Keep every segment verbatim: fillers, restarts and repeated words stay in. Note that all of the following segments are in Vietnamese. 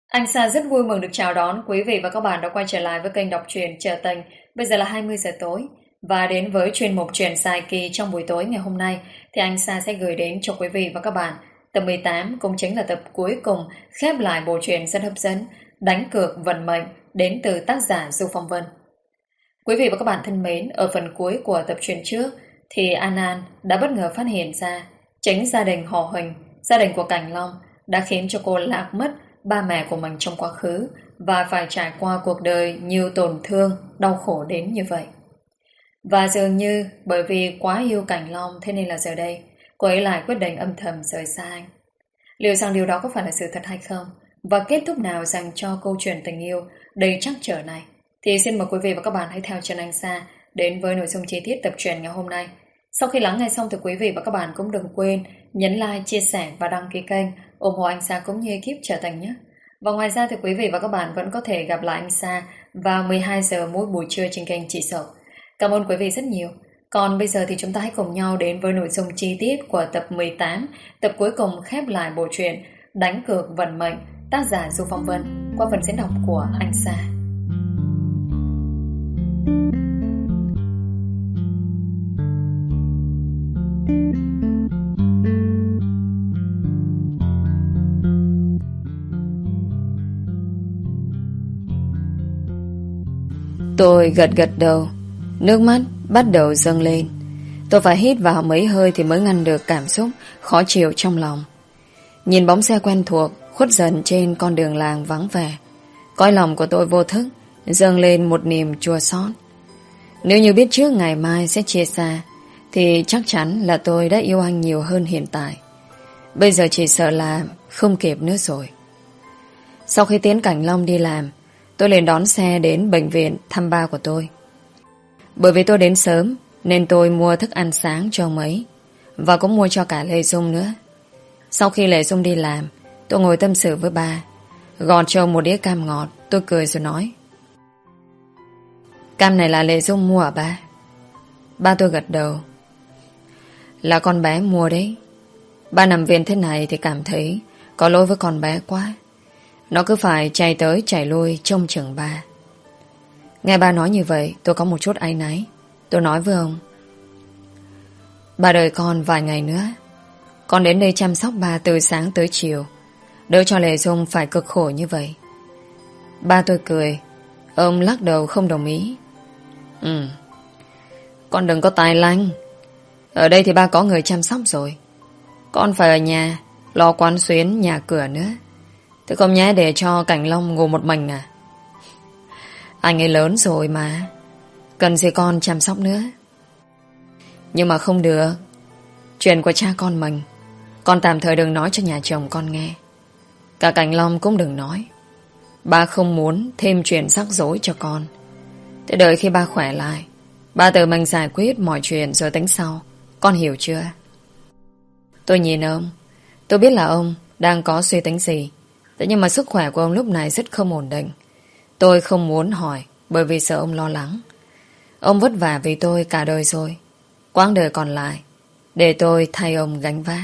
Anh Sa rất vui mừng được chào đón quý vị và các bạn đã quay trở lại với kênh đọc truyện Chợ Tình. Bây giờ là hai mươi giờ tối và đến với chuyên mục truyện dài kỳ trong buổi tối ngày hôm nay thì anh Sa sẽ gửi đến cho quý vị và các bạn tập mười tám, cũng chính là tập cuối cùng khép lại bộ truyện rất hấp dẫn Đánh cược vận mệnh đến từ tác giả Du Phong Vân. Quý vị và các bạn thân mến, ở phần cuối của tập truyện trước thì An An đã bất ngờ phát hiện ra chính gia đình họ Huỳnh, gia đình của Cảnh Long đã khiến cho cô lạc mất ba mẹ của mình trong quá khứ và phải trải qua cuộc đời nhiều tổn thương, đau khổ đến như vậy. Và dường như bởi vì quá yêu Cảnh Long, thế nên là giờ đây cô ấy lại quyết định âm thầm rời xa anh. Liệu rằng điều đó có phải là sự thật hay không? Và kết thúc nào dành cho câu chuyện tình yêu đầy trắc trở này? Thì xin mời quý vị và các bạn hãy theo chân anh Sa đến với nội dung chi tiết tập truyện ngày hôm nay. Sau khi lắng nghe xong thì quý vị và các bạn cũng đừng quên nhấn like, chia sẻ và đăng ký kênh ủng hộ anh Sa cũng như ekip Trở Thành nhé. Và ngoài ra thì quý vị và các bạn vẫn có thể gặp lại anh Sa vào mười hai giờ mỗi buổi trưa trên kênh Chị Sầu. Cảm ơn quý vị rất nhiều. Còn bây giờ thì chúng ta hãy cùng nhau đến với nội dung chi tiết của tập mười tám, tập cuối cùng khép lại bộ truyện Đánh cược vận mệnh, tác giả Du Phong Vân, qua phần diễn đọc của anh Sa. Tôi gật gật đầu, nước mắt bắt đầu dâng lên. Tôi phải hít vào mấy hơi thì mới ngăn được cảm xúc khó chịu trong lòng. Nhìn bóng xe quen thuộc khuất dần trên con đường làng vắng vẻ, cõi lòng của tôi vô thức dâng lên một niềm chua xót. Nếu như biết trước ngày mai sẽ chia xa thì chắc chắn là tôi đã yêu anh nhiều hơn hiện tại. Bây giờ chỉ sợ là không kịp nữa rồi. Sau khi tiến Cảnh Long đi làm, tôi liền đón xe đến bệnh viện thăm ba của tôi. Bởi vì tôi đến sớm nên tôi mua thức ăn sáng cho ông ấy và cũng mua cho cả Lê Dung nữa. Sau khi Lê Dung đi làm, tôi ngồi tâm sự với ba, gọt cho một đĩa cam ngọt. Tôi cười rồi nói: "Cam này là Lê Dung mua à ba?" Ba tôi gật đầu: "Là con bé mua đấy. Ba nằm viện thế này thì cảm thấy có lỗi với con bé quá. Nó cứ phải chạy tới chạy lui trông chừng ba." Nghe ba nói như vậy, tôi có một chút áy náy. Tôi nói với ông: "Ba đợi con vài ngày nữa. Con đến đây chăm sóc ba từ sáng tới chiều, đỡ cho Lê Dung phải cực khổ như vậy." Ba tôi cười. Ông lắc đầu không đồng ý. "Ừ, con đừng có tài lanh. Ở đây thì ba có người chăm sóc rồi. Con phải ở nhà lo quán xuyến nhà cửa nữa. Thế không nhé để cho Cảnh Long ngủ một mình à? Anh ấy lớn rồi mà, cần gì con chăm sóc nữa." "Nhưng mà không được. Chuyện của cha con mình con tạm thời đừng nói cho nhà chồng con nghe. Cả Cảnh Long cũng đừng nói. Ba không muốn thêm chuyện rắc rối cho con. Thế đợi khi ba khỏe lại, ba tự mình giải quyết mọi chuyện rồi tính sau. Con hiểu chưa?" Tôi nhìn ông. Tôi biết là ông đang có suy tính gì. Thế nhưng mà sức khỏe của ông lúc này rất không ổn định. Tôi không muốn hỏi bởi vì sợ ông lo lắng. Ông vất vả vì tôi cả đời rồi. Quãng đời còn lại để tôi thay ông gánh vác.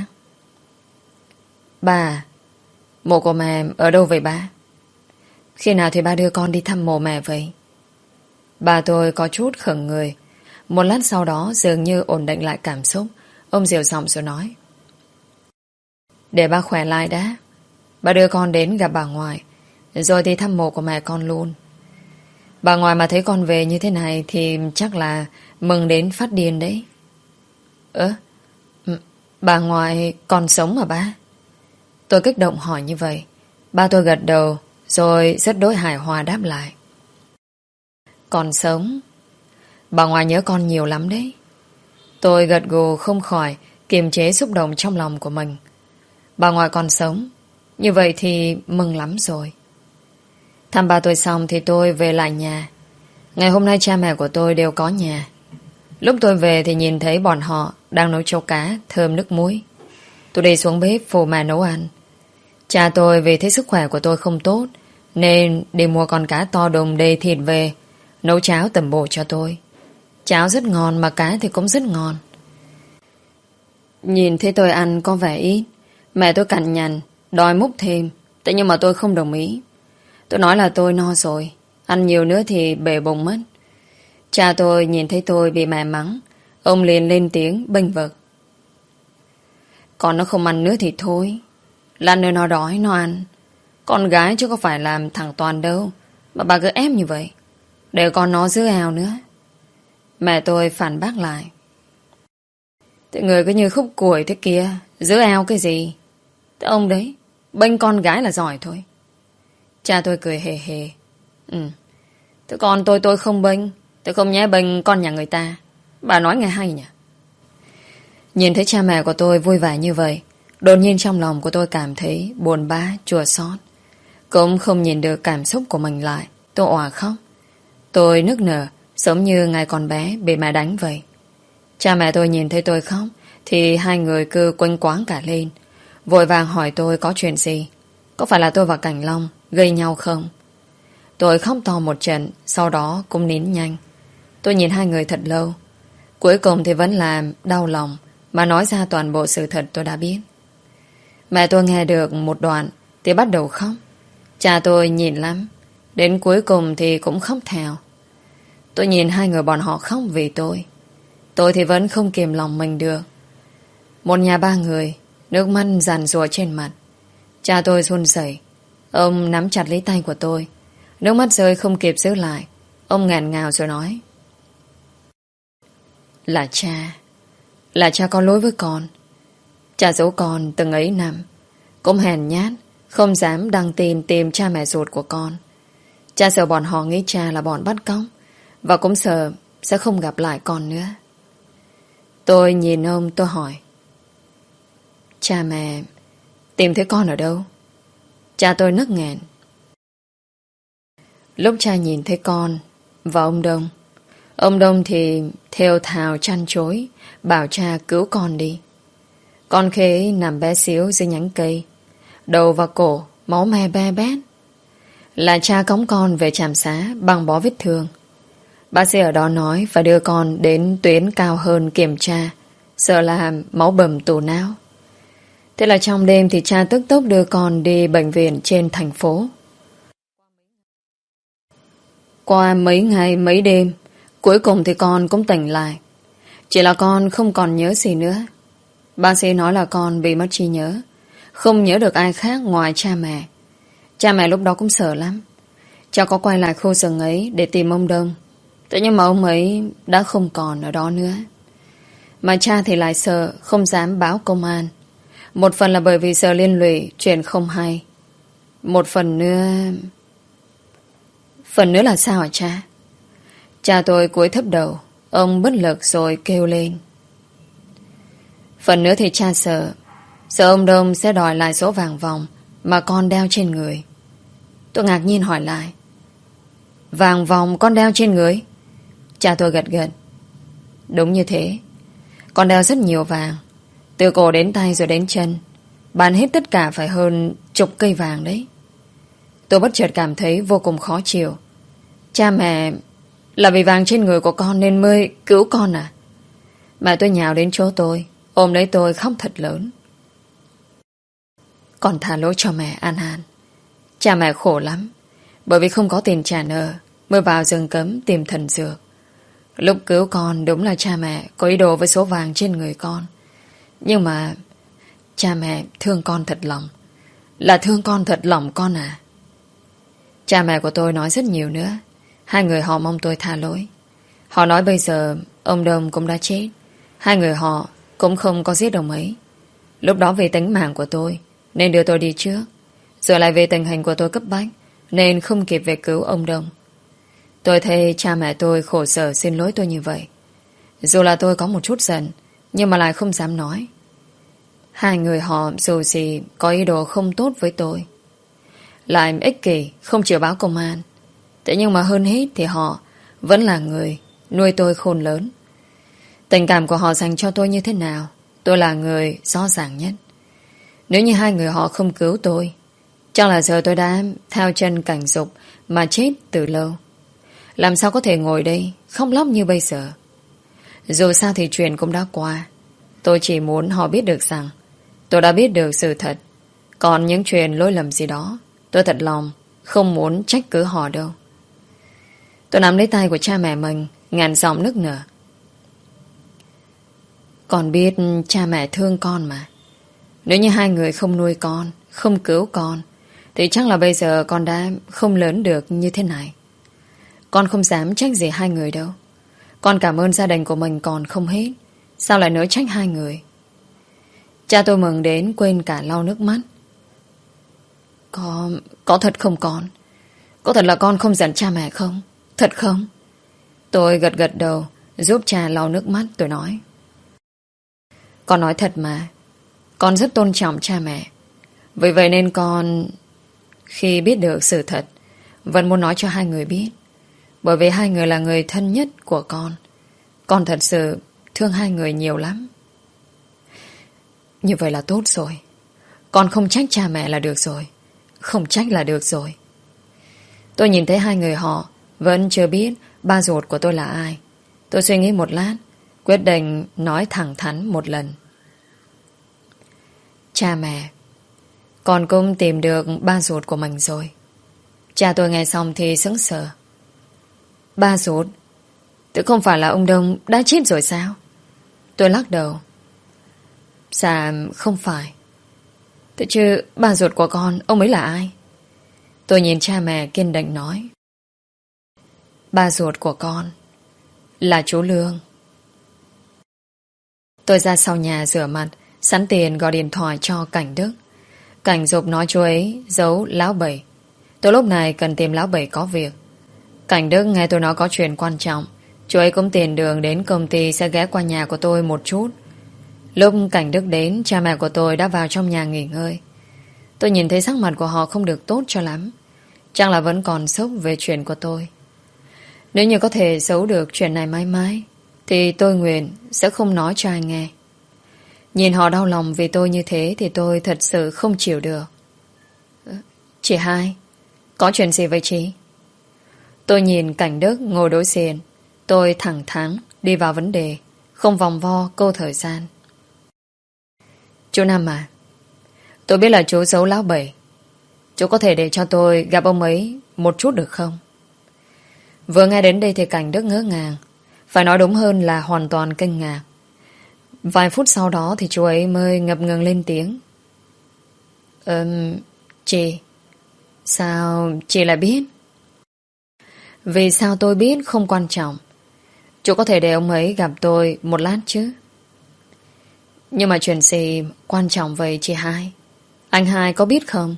"Ba, mộ của mẹ ở đâu vậy ba? Khi nào thì ba đưa con đi thăm mộ mẹ vậy?" Ba tôi có chút khựng người. Một lát sau đó dường như ổn định lại cảm xúc, ông dịu giọng rồi nói: "Để ba khỏe lại đã, ba đưa con đến gặp bà ngoại, rồi thì thăm mộ của mẹ con luôn. Bà ngoại mà thấy con về như thế này thì chắc là mừng đến phát điên đấy." "Ơ, bà ngoại còn sống mà ba?" Tôi kích động hỏi như vậy. Ba tôi gật đầu rồi rất đối hài hòa đáp lại: "Còn sống. Bà ngoại nhớ con nhiều lắm đấy." Tôi gật gù không khỏi kiềm chế xúc động trong lòng của mình. Bà ngoại còn sống, như vậy thì mừng lắm rồi. Thăm ba tôi xong thì tôi về lại nhà. Ngày hôm nay cha mẹ của tôi đều có nhà. Lúc tôi về thì nhìn thấy bọn họ đang nấu cháo cá thơm nước muối. Tôi đi xuống bếp phụ mẹ nấu ăn. Cha tôi vì thấy sức khỏe của tôi không tốt nên đi mua con cá to đùng đầy thịt về, nấu cháo tẩm bổ cho tôi. Cháo rất ngon mà cá thì cũng rất ngon. Nhìn thấy tôi ăn có vẻ ít, mẹ tôi cằn nhằn đòi múc thêm. Thế nhưng mà tôi không đồng ý. Tôi nói là tôi no rồi. Ăn nhiều nữa thì bể bụng mất. Cha tôi nhìn thấy tôi bị mẹ mắng. Ông liền lên tiếng bênh vực. Con nó không ăn nữa thì thôi. Lát nữa nó đói nó ăn. Con gái chứ có phải làm thằng Toàn đâu mà bà cứ ép như vậy. Để con nó giữ eo nữa. Mẹ tôi phản bác lại. Thế người cứ như khúc củi thế kia. Giữ eo cái gì? Thế ông đấy bênh con gái là giỏi thôi. Cha tôi cười hề hề. Ừ. Thế con tôi tôi không bênh. Tôi không nhé bênh con nhà người ta. Bà nói nghe hay nhỉ? Nhìn thấy cha mẹ của tôi vui vẻ như vậy, đột nhiên trong lòng của tôi cảm thấy buồn bã, chua xót. Cũng không nhìn được cảm xúc của mình lại. Tôi òa khóc. Tôi nức nở, giống như ngày còn bé bị mẹ đánh vậy. Cha mẹ tôi nhìn thấy tôi khóc thì hai người cứ quanh quáng cả lên, vội vàng hỏi tôi có chuyện gì. Có phải là tôi và Cảnh Long gây nhau không? Tôi khóc to một trận, sau đó cũng nín nhanh. Tôi nhìn hai người thật lâu. Cuối cùng thì vẫn làm đau lòng mà nói ra toàn bộ sự thật tôi đã biết. Mẹ tôi nghe được một đoạn thì bắt đầu khóc. Cha tôi nhìn lắm, đến cuối cùng thì cũng khóc theo. Tôi nhìn hai người bọn họ khóc vì tôi. Tôi thì vẫn không kiềm lòng mình được. Một nhà ba người, nước mắt giàn giụa trên mặt. Cha tôi run rẩy. Ông nắm chặt lấy tay của tôi. Nước mắt rơi không kịp giữ lại. Ông nghẹn ngào rồi nói. Là cha. Là cha có lỗi với con. Cha giấu con từng ấy năm. Cũng hèn nhát, không dám đăng tin tìm cha mẹ ruột của con. Cha sợ bọn họ nghĩ cha là bọn bắt cóc, và cũng sợ sẽ không gặp lại con nữa. Tôi nhìn ông tôi hỏi. Cha mẹ tìm thấy con ở đâu? Cha tôi nức nghẹn. Lúc cha nhìn thấy con và ông Đông, ông Đông thì thều thào chăn chối, bảo cha cứu con đi. Con Khế nằm bé xíu dưới nhánh cây, đầu và cổ máu me be bét. Là cha cõng con về trạm xá băng bó vết thương. Bác sĩ ở đó nói phải đưa con đến tuyến cao hơn kiểm tra, sợ là máu bầm tủ não. Thế là trong đêm thì cha tức tốc đưa con đi bệnh viện trên thành phố. Qua mấy ngày mấy đêm, cuối cùng thì con cũng tỉnh lại. Chỉ là con không còn nhớ gì nữa. Bác sĩ nói là con bị mất trí nhớ, không nhớ được ai khác ngoài cha mẹ. Cha mẹ lúc đó cũng sợ lắm. Cha có quay lại khu rừng ấy để tìm ông Đông. Thế nhưng mà ông ấy đã không còn ở đó nữa. Mà cha thì lại sợ, không dám báo công an. Một phần là bởi vì sợ liên lụy chuyện không hay. Một phần nữa... Phần nữa là sao hả cha? Cha tôi cúi thấp đầu. Ông bất lực rồi kêu lên. Phần nữa thì cha sợ. Sợ ông Đông sẽ đòi lại số vàng vòng mà con đeo trên người. Tôi ngạc nhiên hỏi lại. Vàng vòng con đeo trên người? Cha tôi gật gật. Đúng như thế. Con đeo rất nhiều vàng, từ cổ đến tay rồi đến chân. Bán hết tất cả phải hơn chục cây vàng đấy. Tôi bất chợt cảm thấy vô cùng khó chịu. Cha mẹ là vì vàng trên người của con nên mới cứu con à? Mà tôi nhào đến chỗ tôi, ôm lấy tôi khóc thật lớn. Con tha lỗi cho mẹ An An. Cha mẹ khổ lắm, bởi vì không có tiền trả nợ mới vào rừng cấm tìm thần dược. Lúc cứu con đúng là cha mẹ có ý đồ với số vàng trên người con. Nhưng mà cha mẹ thương con thật lòng. Là thương con thật lòng con à. Cha mẹ của tôi nói rất nhiều nữa. Hai người họ mong tôi tha lỗi. Họ nói bây giờ ông Đông cũng đã chết. Hai người họ cũng không có giết ông ấy. Lúc đó vì tính mạng của tôi nên đưa tôi đi trước. Giờ lại về tình hình của tôi cấp bách nên không kịp về cứu ông Đông. Tôi thấy cha mẹ tôi khổ sở xin lỗi tôi như vậy. Dù là tôi có một chút giận, nhưng mà lại không dám nói. Hai người họ dù gì có ý đồ không tốt với tôi, lại ích kỷ không chịu báo công an. Thế nhưng mà hơn hết thì họ vẫn là người nuôi tôi khôn lớn. Tình cảm của họ dành cho tôi như thế nào, tôi là người rõ ràng nhất. Nếu như hai người họ không cứu tôi, chắc là giờ tôi đã theo chân Cảnh Dục mà chết từ lâu. Làm sao có thể ngồi đây khóc lóc như bây giờ. Dù sao thì chuyện cũng đã qua. Tôi chỉ muốn họ biết được rằng tôi đã biết được sự thật. Còn những chuyện lỗi lầm gì đó, tôi thật lòng không muốn trách cứ họ đâu. Tôi nắm lấy tay của cha mẹ mình, ngàn giọng nức nở. Con biết cha mẹ thương con mà. Nếu như hai người không nuôi con, không cứu con, thì chắc là bây giờ con đã không lớn được như thế này. Con không dám trách gì hai người đâu. Con cảm ơn gia đình của mình còn không hết, sao lại nỡ trách hai người? Cha tôi mừng đến quên cả lau nước mắt. Có, có thật không con? Có thật là con không giận cha mẹ không? Thật không? Tôi gật gật đầu, giúp cha lau nước mắt. Tôi nói, con nói thật mà. Con rất tôn trọng cha mẹ. Vì vậy nên con, khi biết được sự thật, vẫn muốn nói cho hai người biết. Bởi vì hai người là người thân nhất của con. Con thật sự thương hai người nhiều lắm. Như vậy là tốt rồi. Con không trách cha mẹ là được rồi. Không trách là được rồi. Tôi nhìn thấy hai người họ vẫn chưa biết ba ruột của tôi là ai. Tôi suy nghĩ một lát, quyết định nói thẳng thắn một lần. Cha mẹ, con cũng tìm được ba ruột của mình rồi. Cha tôi nghe xong thì sững sờ. Ba ruột? Tự không phải là ông Đông đã chết rồi sao? Tôi lắc đầu. Dạ không phải. Thế chứ ba ruột của con, ông ấy là ai? Tôi nhìn cha mẹ kiên định nói. Ba ruột của con là chú Lương. Tôi ra sau nhà rửa mặt, sẵn tiền gọi điện thoại cho Cảnh Đức. Cảnh dục nói chú ấy giấu Lão Bảy. Tôi lúc này cần tìm Lão Bảy có việc. Cảnh Đức nghe tôi nói có chuyện quan trọng, chú ấy cũng tiền đường đến công ty sẽ ghé qua nhà của tôi một chút. Lúc Cảnh Đức đến, cha mẹ của tôi đã vào trong nhà nghỉ ngơi. Tôi nhìn thấy sắc mặt của họ không được tốt cho lắm. Chắc là vẫn còn sốc về chuyện của tôi. Nếu như có thể giấu được chuyện này mãi mãi, thì tôi nguyện sẽ không nói cho ai nghe. Nhìn họ đau lòng vì tôi như thế thì tôi thật sự không chịu được. Chị hai, có chuyện gì vậy chị? Tôi nhìn Cảnh Đức ngồi đối diện. Tôi thẳng thắn đi vào vấn đề, không vòng vo câu thời gian. Chú Năm à, tôi biết là chú giấu Lão Bảy. Chú có thể để cho tôi gặp ông ấy một chút được không? Vừa nghe đến đây thì Cảnh Đức ngỡ ngàng. Phải nói đúng hơn là hoàn toàn kinh ngạc. Vài phút sau đó thì chú ấy mới ngập ngừng lên tiếng. Ừm, chị, sao chị lại biết? Vì sao tôi biết không quan trọng. Chú có thể để ông ấy gặp tôi một lát chứ? Nhưng mà chuyện gì quan trọng vậy chị hai? Anh hai có biết không?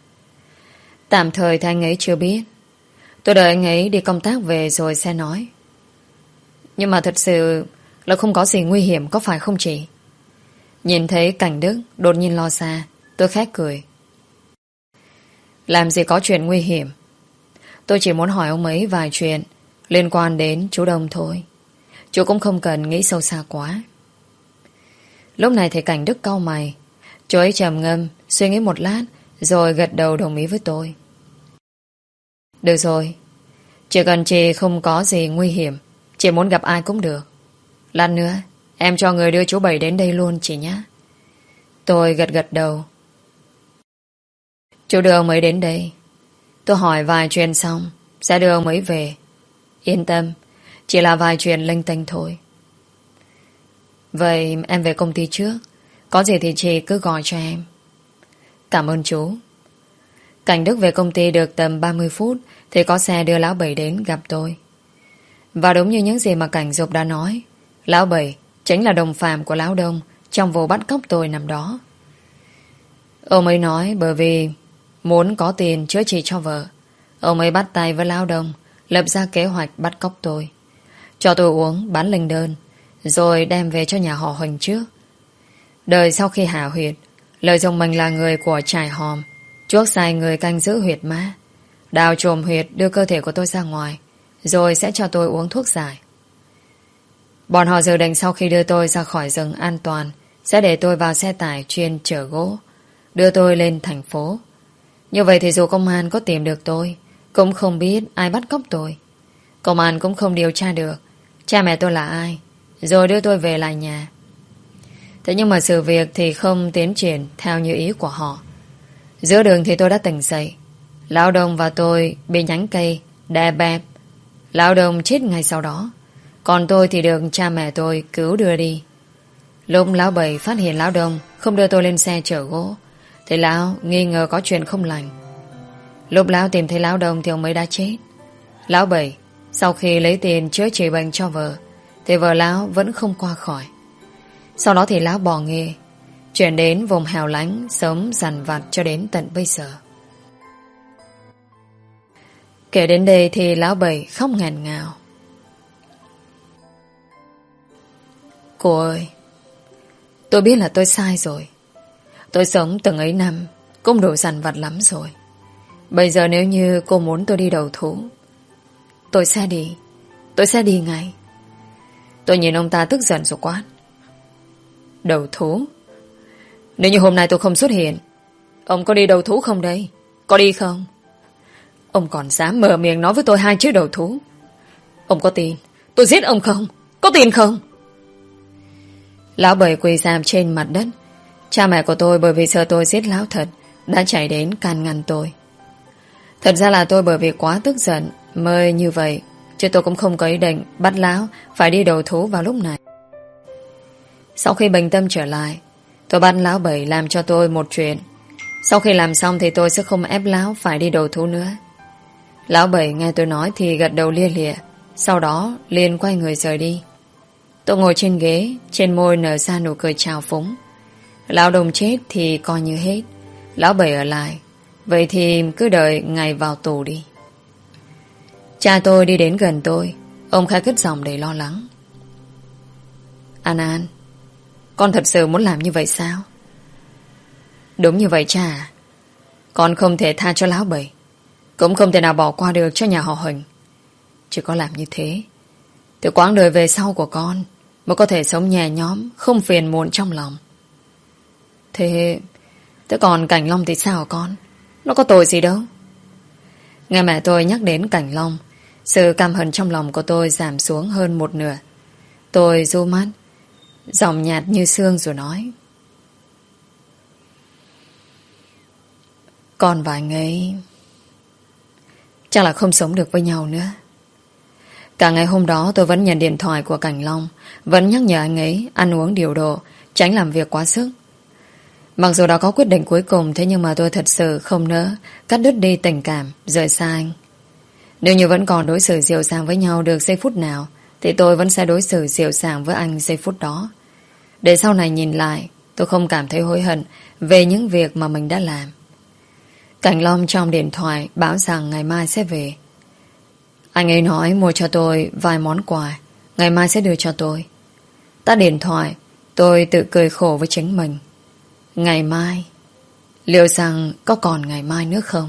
Tạm thời thì anh ấy chưa biết. Tôi đợi anh ấy đi công tác về rồi sẽ nói. Nhưng mà thật sự là không có gì nguy hiểm, có phải không chị? Nhìn thấy Cảnh Đức đột nhiên lo xa, tôi khẽ cười. Làm gì có chuyện nguy hiểm. Tôi chỉ muốn hỏi ông ấy vài chuyện liên quan đến chú Đông thôi. Chú cũng không cần nghĩ sâu xa quá. Lúc này thì Cảnh Đức cau mày. Chú ấy trầm ngâm suy nghĩ một lát rồi gật đầu đồng ý với tôi. Được rồi, chỉ cần chị không có gì nguy hiểm, chị muốn gặp ai cũng được. Lát nữa em cho người đưa chú Bảy đến đây luôn chị nhé. Tôi gật gật đầu. Chú đưa ông ấy đến đây. Tôi hỏi vài chuyện xong sẽ đưa ông ấy về. Yên tâm, chỉ là vài chuyện linh tinh thôi. Vậy em về công ty trước. Có gì thì chị cứ gọi cho em. Cảm ơn chú. Cảnh Đức về công ty được tầm ba mươi phút thì có xe đưa Lão Bảy đến gặp tôi. Và đúng như những gì mà Cảnh Dục đã nói, Lão Bảy chính là đồng phạm của Lão Đông trong vụ bắt cóc tôi năm đó. Ông ấy nói bởi vì muốn có tiền chữa trị cho vợ, ông ấy bắt tay với Lão Đông lập ra kế hoạch bắt cóc tôi, cho tôi uống bán linh đơn, rồi đem về cho nhà họ Huỳnh trước. Đời sau khi hạ huyệt, lợi dụng mình là người của trại hòm, chuốc sai người canh giữ huyệt má, đào trồm huyệt đưa cơ thể của tôi ra ngoài, rồi sẽ cho tôi uống thuốc giải. Bọn họ dự định sau khi đưa tôi ra khỏi rừng an toàn sẽ để tôi vào xe tải chuyên chở gỗ, đưa tôi lên thành phố. Như vậy thì dù công an có tìm được tôi, cũng không biết ai bắt cóc tôi. Công an cũng không điều tra được cha mẹ tôi là ai, rồi đưa tôi về lại nhà. Thế nhưng mà sự việc thì không tiến triển theo như ý của họ. Giữa đường thì tôi đã tỉnh dậy. Lão Đông và tôi bị nhánh cây đè bẹp. Lão Đông chết ngay sau đó, còn tôi thì được cha mẹ tôi cứu đưa đi. Lúc lão Bảy phát hiện lão Đông không đưa tôi lên xe chở gỗ thì lão nghi ngờ có chuyện không lành. Lúc lão tìm thấy lão Đông thì ông ấy đã chết. Lão Bảy sau khi lấy tiền chữa trị bệnh cho vợ thì vợ lão vẫn không qua khỏi. Sau đó thì lão bỏ nghề, chuyển đến vùng hẻo lánh, sống dằn vặt cho đến tận bây giờ. Kể đến đây thì lão Bảy khóc nghẹn ngào. Cô ơi, tôi biết là tôi sai rồi. Tôi sống từng ấy năm cũng đủ dằn vặt lắm rồi. Bây giờ nếu như cô muốn tôi đi đầu thú, tôi sẽ đi. Tôi sẽ đi ngay. Tôi nhìn ông ta tức giận rồi quát. Đầu thú? Nếu như hôm nay tôi không xuất hiện, ông có đi đầu thú không đây? Có đi không? Ông còn dám mở miệng nói với tôi hai chữ đầu thú. Ông có tin tôi giết ông không? Có tin không? Lão Bảy quỳ rạp trên mặt đất. Cha mẹ của tôi bởi vì sợ tôi giết lão thật đã chạy đến can ngăn tôi. Thật ra là tôi bởi vì quá tức giận mới như vậy, chứ tôi cũng không có ý định bắt lão phải đi đầu thú vào lúc này. Sau khi bình tâm trở lại, tôi bắt lão Bảy làm cho tôi một chuyện. Sau khi làm xong thì tôi sẽ không ép lão phải đi đầu thú nữa. Lão Bảy nghe tôi nói thì gật đầu lia lịa, sau đó liền quay người rời đi. Tôi ngồi trên ghế, trên môi nở ra nụ cười trào phúng. Lão Đông chết thì coi như hết, lão Bảy ở lại, vậy thì cứ đợi ngày vào tù đi. Cha tôi đi đến gần tôi, ông khẽ cất giọng đầy lo lắng. An An, con thật sự muốn làm như vậy sao? Đúng như vậy cha à. Con không thể tha cho lão Bảy, cũng không thể nào bỏ qua được cho nhà họ Huỳnh. Chỉ có làm như thế thì quãng đời về sau của con mới có thể sống nhẹ nhõm, không phiền muộn trong lòng. Thế Thế còn Cảnh Long thì sao hả con? Nó có tội gì đâu. Nghe mẹ tôi nhắc đến Cảnh Long, sự căm hận trong lòng của tôi giảm xuống hơn một nửa. Tôi ru mắt, giọng nhạt như sương rồi nói. Con và anh ấy chắc là không sống được với nhau nữa. Cả ngày hôm đó tôi vẫn nhận điện thoại của Cảnh Long, vẫn nhắc nhở anh ấy ăn uống điều độ, tránh làm việc quá sức. Mặc dù đã có quyết định cuối cùng, thế nhưng mà tôi thật sự không nỡ cắt đứt đi tình cảm, rời xa anh. Nếu như vẫn còn đối xử dịu dàng với nhau được giây phút nào, thì tôi vẫn sẽ đối xử dịu dàng với anh giây phút đó. Để sau này nhìn lại, tôi không cảm thấy hối hận về những việc mà mình đã làm. Cảnh Long trong điện thoại báo rằng ngày mai sẽ về. Anh ấy nói mua cho tôi vài món quà, ngày mai sẽ đưa cho tôi. Tắt điện thoại, tôi tự cười khổ với chính mình. Ngày mai, liệu rằng có còn ngày mai nữa không?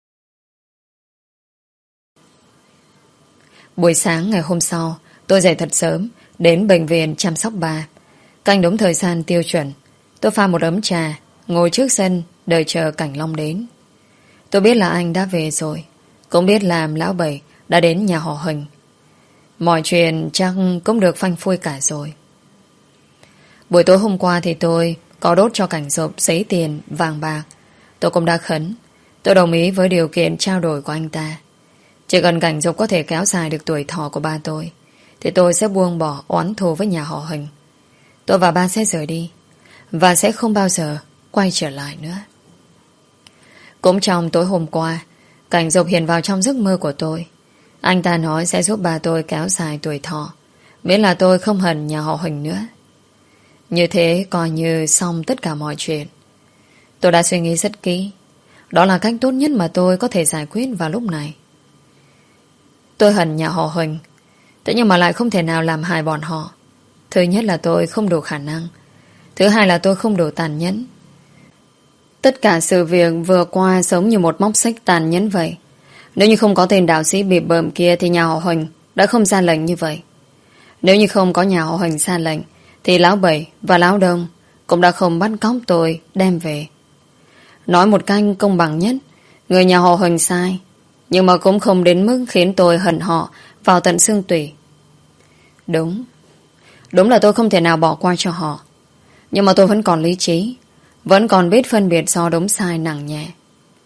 Buổi sáng ngày hôm sau, tôi dậy thật sớm, đến bệnh viện chăm sóc bà. Canh đúng thời gian tiêu chuẩn, tôi pha một ấm trà, ngồi trước sân, đợi chờ Cảnh Long đến. Tôi biết là anh đã về rồi, cũng biết là lão Bảy đã đến nhà họ Huỳnh. Mọi chuyện chắc cũng được phanh phui cả rồi. Buổi tối hôm qua thì tôi có đốt cho Cảnh Dục giấy tiền, vàng bạc. Tôi cũng đã khấn. Tôi đồng ý với điều kiện trao đổi của anh ta. Chỉ cần Cảnh Dục có thể kéo dài được tuổi thọ của ba tôi, thì tôi sẽ buông bỏ oán thù với nhà họ Huỳnh. Tôi và ba sẽ rời đi, và sẽ không bao giờ quay trở lại nữa. Cũng trong tối hôm qua, Cảnh Dục hiện vào trong giấc mơ của tôi. Anh ta nói sẽ giúp ba tôi kéo dài tuổi thọ, miễn là tôi không hận nhà họ Huỳnh nữa. Như thế coi như xong tất cả mọi chuyện. Tôi đã suy nghĩ rất kỹ. Đó là cách tốt nhất mà tôi có thể giải quyết vào lúc này. Tôi hận nhà họ Huỳnh, thế nhưng mà lại không thể nào làm hại bọn họ. Thứ nhất là tôi không đủ khả năng, thứ hai là tôi không đủ tàn nhẫn. Tất cả sự việc vừa qua giống như một móc xích tàn nhẫn vậy. Nếu như không có tên đạo sĩ bị bợm kia thì nhà họ Huỳnh đã không ra lệnh như vậy. Nếu như không có nhà họ Huỳnh ra lệnh thì lão Bảy và lão Đông cũng đã không bắt cóc tôi đem về. Nói một cách công bằng nhất, người nhà họ Huỳnh sai, nhưng mà cũng không đến mức khiến tôi hận họ vào tận xương tủy. Đúng, đúng là tôi không thể nào bỏ qua cho họ, nhưng mà tôi vẫn còn lý trí, vẫn còn biết phân biệt so đúng sai nặng nhẹ.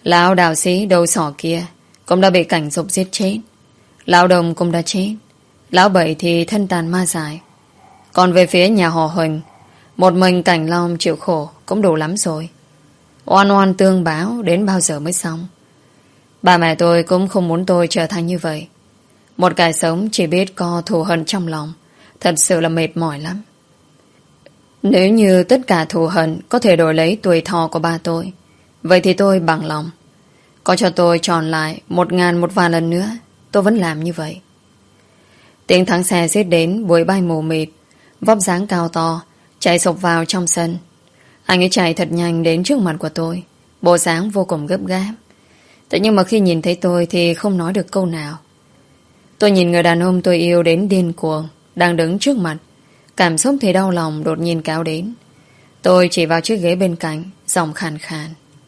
Lão đạo sĩ đầu sỏ kia cũng đã bị Cảnh Dục giết chết. Lão Đồng cũng đã chết. Lão Bảy thì thân tàn ma dại. Còn về phía nhà họ Huỳnh, một mình Cảnh Long chịu khổ cũng đủ lắm rồi. Oan oan tương báo đến bao giờ mới xong. Ba mẹ tôi cũng không muốn tôi trở thành như vậy. Một kẻ sống chỉ biết có thù hận trong lòng, thật sự là mệt mỏi lắm. Nếu như tất cả thù hận có thể đổi lấy tuổi thọ của ba tôi, vậy thì tôi bằng lòng. Có cho tôi tròn lại một ngàn một vài lần nữa, tôi vẫn làm như vậy. Tiếng thắng xe giết đến, bụi bay mù mịt. Vóc dáng cao to chạy sộc vào trong sân. Anh ấy chạy thật nhanh đến trước mặt của tôi, bộ dáng vô cùng gấp gáp. Thế nhưng mà khi nhìn thấy tôi thì không nói được câu nào. Tôi nhìn người đàn ông tôi yêu đến điên cuồng đang đứng trước mặt. Cảm xúc thì đau lòng đột nhiên kéo đến. Tôi chỉ vào chiếc ghế bên cạnh, giọng khàn khàn: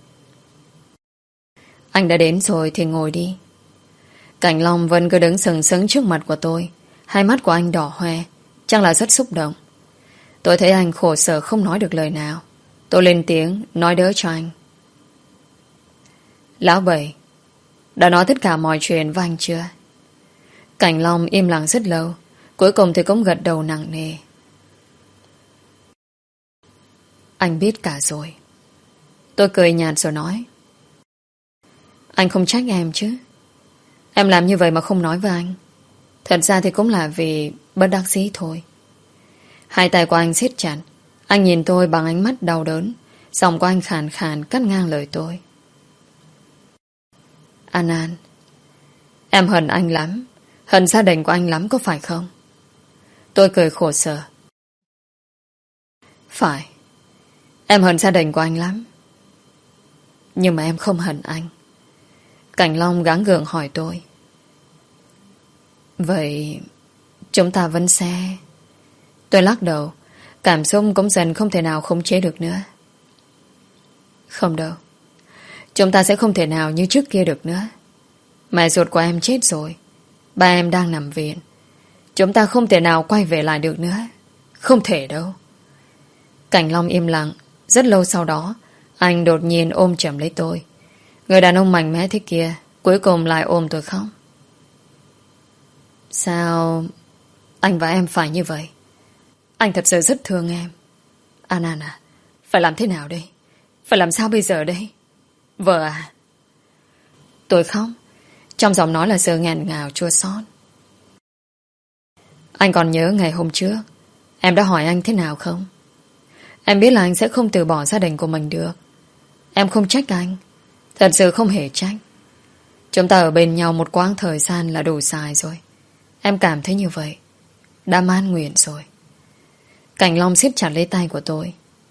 Anh đã đến rồi thì ngồi đi. Cảnh Long vẫn cứ đứng sừng sững trước mặt của tôi. Hai mắt của anh đỏ hoe, chắc là rất xúc động. Tôi thấy anh khổ sở không nói được lời nào. Tôi lên tiếng nói đỡ cho anh: Lão Bảy đã nói tất cả mọi chuyện với anh chưa? Cảnh Long im lặng rất lâu, cuối cùng thì cũng gật đầu nặng nề: Anh biết cả rồi. Tôi cười nhạt rồi nói: Anh không trách em chứ? Em làm như vậy mà không nói với anh, thật ra thì cũng là vì bất đắc dĩ thôi. Hai tay của anh siết chặt. Anh nhìn tôi bằng ánh mắt đau đớn. Giọng của anh khàn khàn cắt ngang lời tôi: An An, em hận anh lắm, hận gia đình của anh lắm có phải không? Tôi cười khổ sở: Phải, em hận gia đình của anh lắm. Nhưng mà em không hận anh. Cảnh Long gắng gượng hỏi tôi: Vậy chúng ta vẫn sẽ... Tôi lắc đầu. Cảm xúc cũng dần không thể nào khống chế được nữa. Không đâu, chúng ta sẽ không thể nào như trước kia được nữa. Mẹ ruột của em chết rồi, ba em đang nằm viện. Chúng ta không thể nào quay về lại được nữa. Không thể đâu. Cảnh Long im lặng. Rất lâu sau đó anh đột nhiên ôm chầm lấy tôi. Người đàn ông mạnh mẽ thế kia cuối cùng lại ôm tôi khóc. Sao anh và em phải như vậy? Anh thật sự rất thương em. An An à, phải làm thế nào đây? Phải làm sao bây giờ đây? Vợ à. Tôi khóc. Trong giọng nói là sự ngàn ngào chua xót. Anh còn nhớ ngày hôm trước em đã hỏi anh thế nào không? Em biết là anh sẽ không từ bỏ gia đình của mình được. Em không trách anh, thật sự không hề trách. Chúng ta ở bên nhau một quãng thời gian là đủ dài rồi. Em cảm thấy như vậy, đã man nguyện rồi. Cảnh Long siết chặt lấy tay của tôi.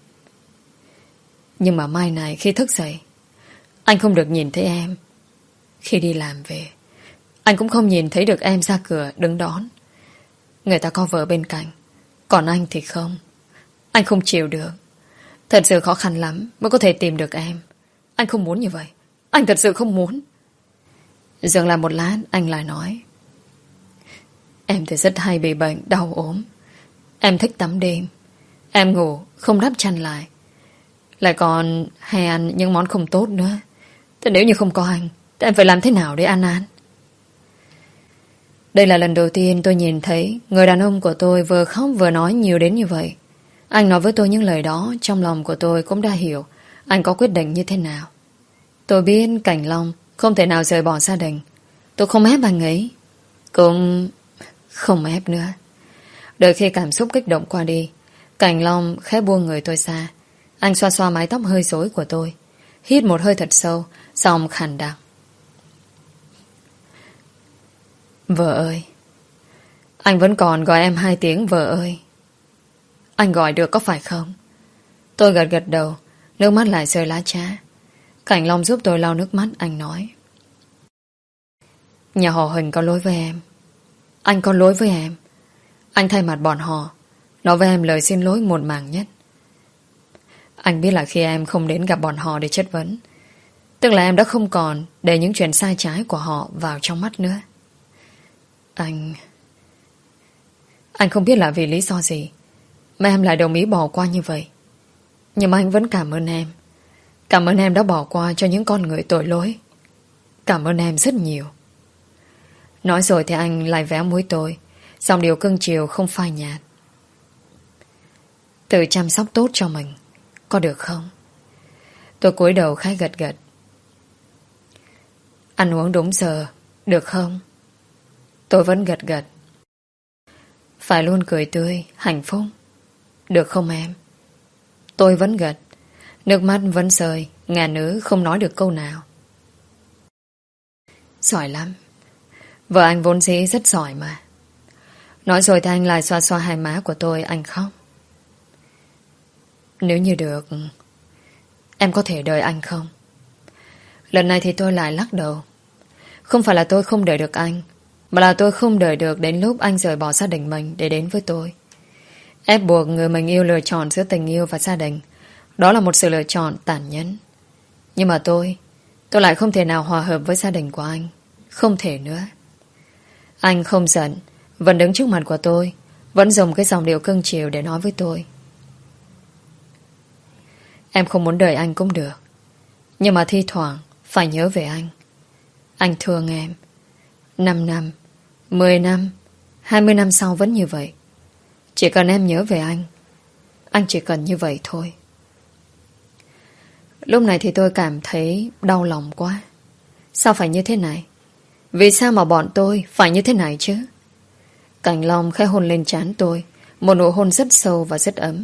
Nhưng mà mai này khi thức dậy, anh không được nhìn thấy em. Khi đi làm về, anh cũng không nhìn thấy được em ra cửa đứng đón. Người ta có vợ bên cạnh, còn anh thì không. Anh không chịu được. Thật sự khó khăn lắm mới có thể tìm được em. Anh không muốn như vậy. Anh thật sự không muốn. Dừng lại một lát, anh lại nói: Em thì rất hay bị bệnh, đau ốm. Em thích tắm đêm. Em ngủ không đắp chăn lại, lại còn hay ăn những món không tốt nữa. Thế nếu như không có anh thì em phải làm thế nào để An An? Đây là lần đầu tiên tôi nhìn thấy người đàn ông của tôi vừa khóc vừa nói nhiều đến như vậy. Anh nói với tôi những lời đó, trong lòng của tôi cũng đã hiểu anh có quyết định như thế nào. Tôi biết Cảnh Long không thể nào rời bỏ gia đình. Tôi không ép anh ấy, cũng không ép nữa. Đợi khi cảm xúc kích động qua đi, Cảnh Long khẽ buông người tôi ra. Anh xoa xoa mái tóc hơi rối của tôi, hít một hơi thật sâu, xong khàn đặc: Vợ ơi. Anh vẫn còn gọi em hai tiếng vợ ơi. Anh gọi được có phải không? Tôi gật gật đầu, nước mắt lại rơi lá trá. Cảnh Long giúp tôi lau nước mắt. Anh nói: Nhà họ Huỳnh có lỗi với em. Anh có lỗi với em. Anh thay mặt bọn họ nói với em lời xin lỗi một màng nhất. Anh biết là khi em không đến gặp bọn họ để chất vấn, tức là em đã không còn để những chuyện sai trái của họ vào trong mắt nữa. Anh Anh không biết là vì lý do gì mà em lại đồng ý bỏ qua như vậy. Nhưng mà anh vẫn cảm ơn em. Cảm ơn em đã bỏ qua cho những con người tội lỗi. Cảm ơn em rất nhiều. Nói rồi thì anh lại véo mũi tôi, dòng điều cưng chiều không phai nhạt. Tự chăm sóc tốt cho mình, có được không? Tôi cúi đầu khá gật gật. Ăn uống đúng giờ, được không? Tôi vẫn gật gật. Phải luôn cười tươi, hạnh phúc, được không em? Tôi vẫn gật. Nước mắt vẫn rơi, ngà nữ không nói được câu nào. Giỏi lắm. Vợ anh vốn dĩ rất giỏi mà. Nói rồi thì anh lại xoa xoa hai má của tôi, anh khóc. Nếu như được, em có thể đợi anh không? Lần này thì tôi lại lắc đầu. Không phải là tôi không đợi được anh, mà là tôi không đợi được đến lúc anh rời bỏ gia đình mình để đến với tôi. Ép buộc người mình yêu lựa chọn giữa tình yêu và gia đình, đó là một sự lựa chọn tàn nhẫn. Nhưng mà tôi Tôi lại không thể nào hòa hợp với gia đình của anh. Không thể nữa. Anh không giận, vẫn đứng trước mặt của tôi, vẫn dùng cái dòng điệu cưng chiều để nói với tôi. Em không muốn đợi anh cũng được, nhưng mà thi thoảng phải nhớ về anh. Anh thương em. Năm năm, mười năm, hai mươi năm sau vẫn như vậy. Chỉ cần em nhớ về anh, anh chỉ cần như vậy thôi. Lúc này thì tôi cảm thấy đau lòng quá. Sao phải như thế này? Vì sao mà bọn tôi phải như thế này chứ? Cảnh Long khẽ hôn lên trán tôi, một nụ hôn rất sâu và rất ấm.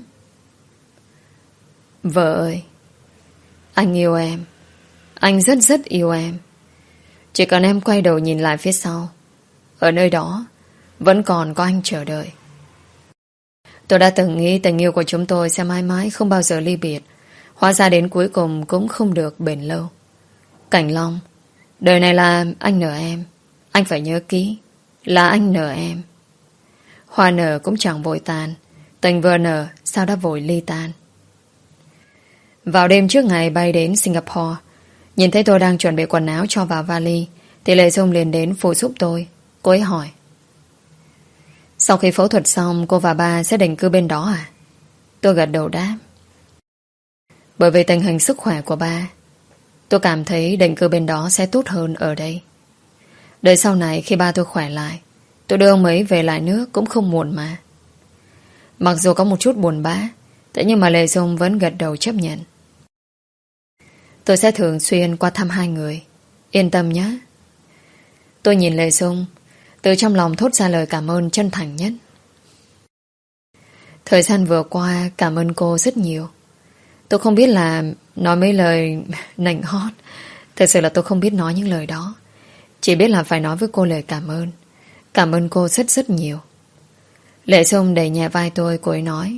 Vợ ơi, anh yêu em. Anh rất rất yêu em. Chỉ cần em quay đầu nhìn lại phía sau, ở nơi đó vẫn còn có anh chờ đợi. Tôi đã từng nghĩ tình yêu của chúng tôi sẽ mãi mãi không bao giờ ly biệt. Hóa ra đến cuối cùng cũng không được bền lâu. Cảnh Long, đời này là anh nợ em. Anh phải nhớ kỹ, là anh nợ em. Hoa nở cũng chẳng vội tàn, tình vừa nở sao đã vội ly tan. Vào đêm trước ngày bay đến Singapore, nhìn thấy tôi đang chuẩn bị quần áo cho vào vali, thì Lệ Dung liền đến phụ giúp tôi. Cô ấy hỏi: sau khi phẫu thuật xong, cô và ba sẽ định cư bên đó à? Tôi gật đầu đáp: bởi vì tình hình sức khỏe của ba, tôi cảm thấy định cư bên đó sẽ tốt hơn ở đây. Đợi sau này khi ba tôi khỏe lại, tôi đưa ông ấy về lại nước cũng không muộn mà. Mặc dù có một chút buồn bã, thế nhưng mà Lệ Dung vẫn gật đầu chấp nhận. Tôi sẽ thường xuyên qua thăm hai người, yên tâm nhé. Tôi nhìn Lệ Dung, từ trong lòng thốt ra lời cảm ơn chân thành nhất. Thời gian vừa qua cảm ơn cô rất nhiều. Tôi không biết là nói mấy lời nịnh hót. Thật sự là tôi không biết nói những lời đó. Chỉ biết là phải nói với cô lời cảm ơn. Cảm ơn cô rất rất nhiều. Lệ Dung đẩy nhẹ vai tôi, cô ấy nói: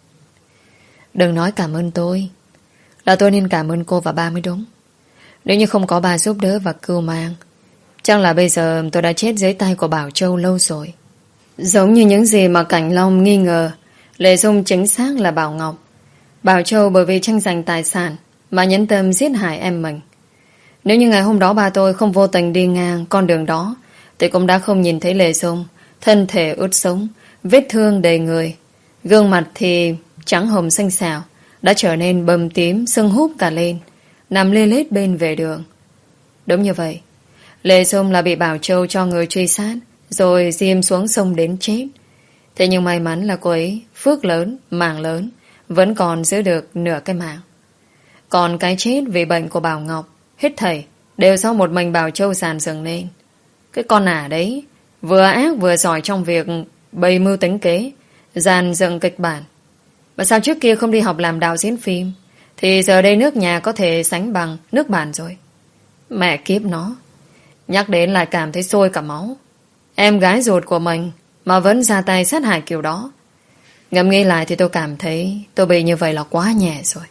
đừng nói cảm ơn tôi, là tôi nên cảm ơn cô và ba mới đúng. Nếu như không có ba giúp đỡ và cưu mang, chắc là bây giờ tôi đã chết dưới tay của Bảo Châu lâu rồi. Giống như những gì mà Cảnh Long nghi ngờ, Lệ Dung chính xác là Bảo Ngọc. Bảo Châu bởi vì tranh giành tài sản mà nhẫn tâm giết hại em mình. Nếu như ngày hôm đó ba tôi không vô tình đi ngang con đường đó, thì cũng đã không nhìn thấy Lệ Dung, thân thể ướt sũng, vết thương đầy người, gương mặt thì trắng hồng xanh xào, đã trở nên bầm tím, sưng húp cả lên, nằm lê lết bên vệ đường. Đúng như vậy, Lệ Dung là bị Bảo Châu cho người truy sát, rồi diêm xuống sông đến chết. Thế nhưng may mắn là cô ấy phước lớn, mạng lớn, vẫn còn giữ được nửa cái mạng. Còn cái chết vì bệnh của Bảo Ngọc, hết thảy đều do một mình Bảo Châu dàn dựng nên. Cái con ả đấy vừa ác vừa giỏi trong việc bày mưu tính kế, dàn dựng kịch bản. Và sao trước kia không đi học làm đạo diễn phim, thì giờ đây nước nhà có thể sánh bằng nước bản rồi. Mẹ kiếp nó, nhắc đến lại cảm thấy sôi cả máu. Em gái ruột của mình mà vẫn ra tay sát hại kiểu đó. Ngẫm nghĩ lại thì tôi cảm thấy tôi bị như vậy là quá nhẹ rồi.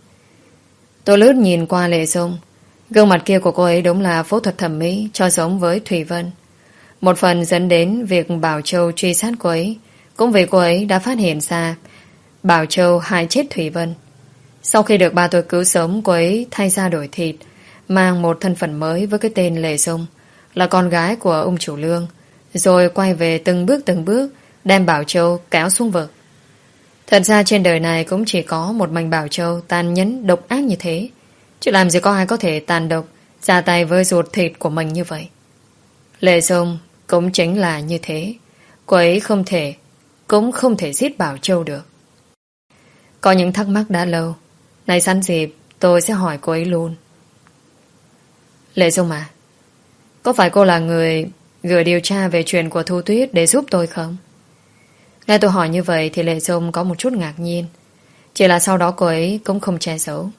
Tôi lướt nhìn qua Lệ Dung. Gương mặt kia của cô ấy đúng là phẫu thuật thẩm mỹ cho giống với Thủy Vân. Một phần dẫn đến việc Bảo Châu truy sát cô ấy cũng vì cô ấy đã phát hiện ra Bảo Châu hại chết Thủy Vân. Sau khi được ba tôi cứu sống, cô ấy thay ra đổi thịt, mang một thân phận mới với cái tên Lệ Dung, là con gái của ông chủ Lương, rồi quay về từng bước từng bước đem Bảo Châu kéo xuống vực. Thật ra trên đời này cũng chỉ có một mình Bảo Châu tàn nhẫn độc ác như thế. Chứ làm gì có ai có thể tàn độc ra tay với ruột thịt của mình như vậy. Lệ Dung cũng chính là như thế. Cô ấy không thể Cũng không thể giết Bảo Châu được. Có những thắc mắc đã lâu, nay sẵn dịp tôi sẽ hỏi cô ấy luôn. Lệ Dung à, có phải cô là người gửi điều tra về chuyện của Thu Tuyết để giúp tôi không? Nghe tôi hỏi như vậy thì Lệ Dung có một chút ngạc nhiên. Chỉ là sau đó cô ấy cũng không che giấu.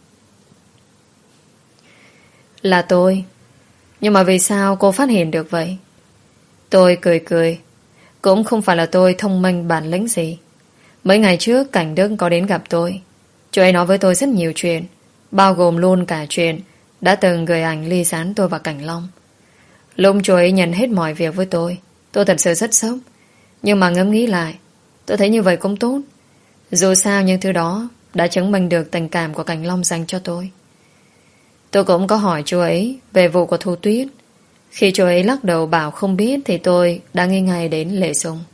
Là tôi. Nhưng mà vì sao cô phát hiện được vậy? Tôi cười cười. Cũng không phải là tôi thông minh bản lĩnh gì. Mấy ngày trước Cảnh Đức có đến gặp tôi. Chú ấy nói với tôi rất nhiều chuyện, bao gồm luôn cả chuyện đã từng gửi ảnh ly gián tôi và Cảnh Long. Lúc chú ấy nhận hết mọi việc với tôi, tôi thật sự rất sốc. Nhưng mà ngẫm nghĩ lại, tôi thấy như vậy cũng tốt. Dù sao những thứ đó đã chứng minh được tình cảm của Cảnh Long dành cho tôi. Tôi cũng có hỏi chú ấy về vụ của Thu Tuyết. Khi chú ấy lắc đầu bảo không biết thì tôi đã nghi ngờ đến Lệ Dung.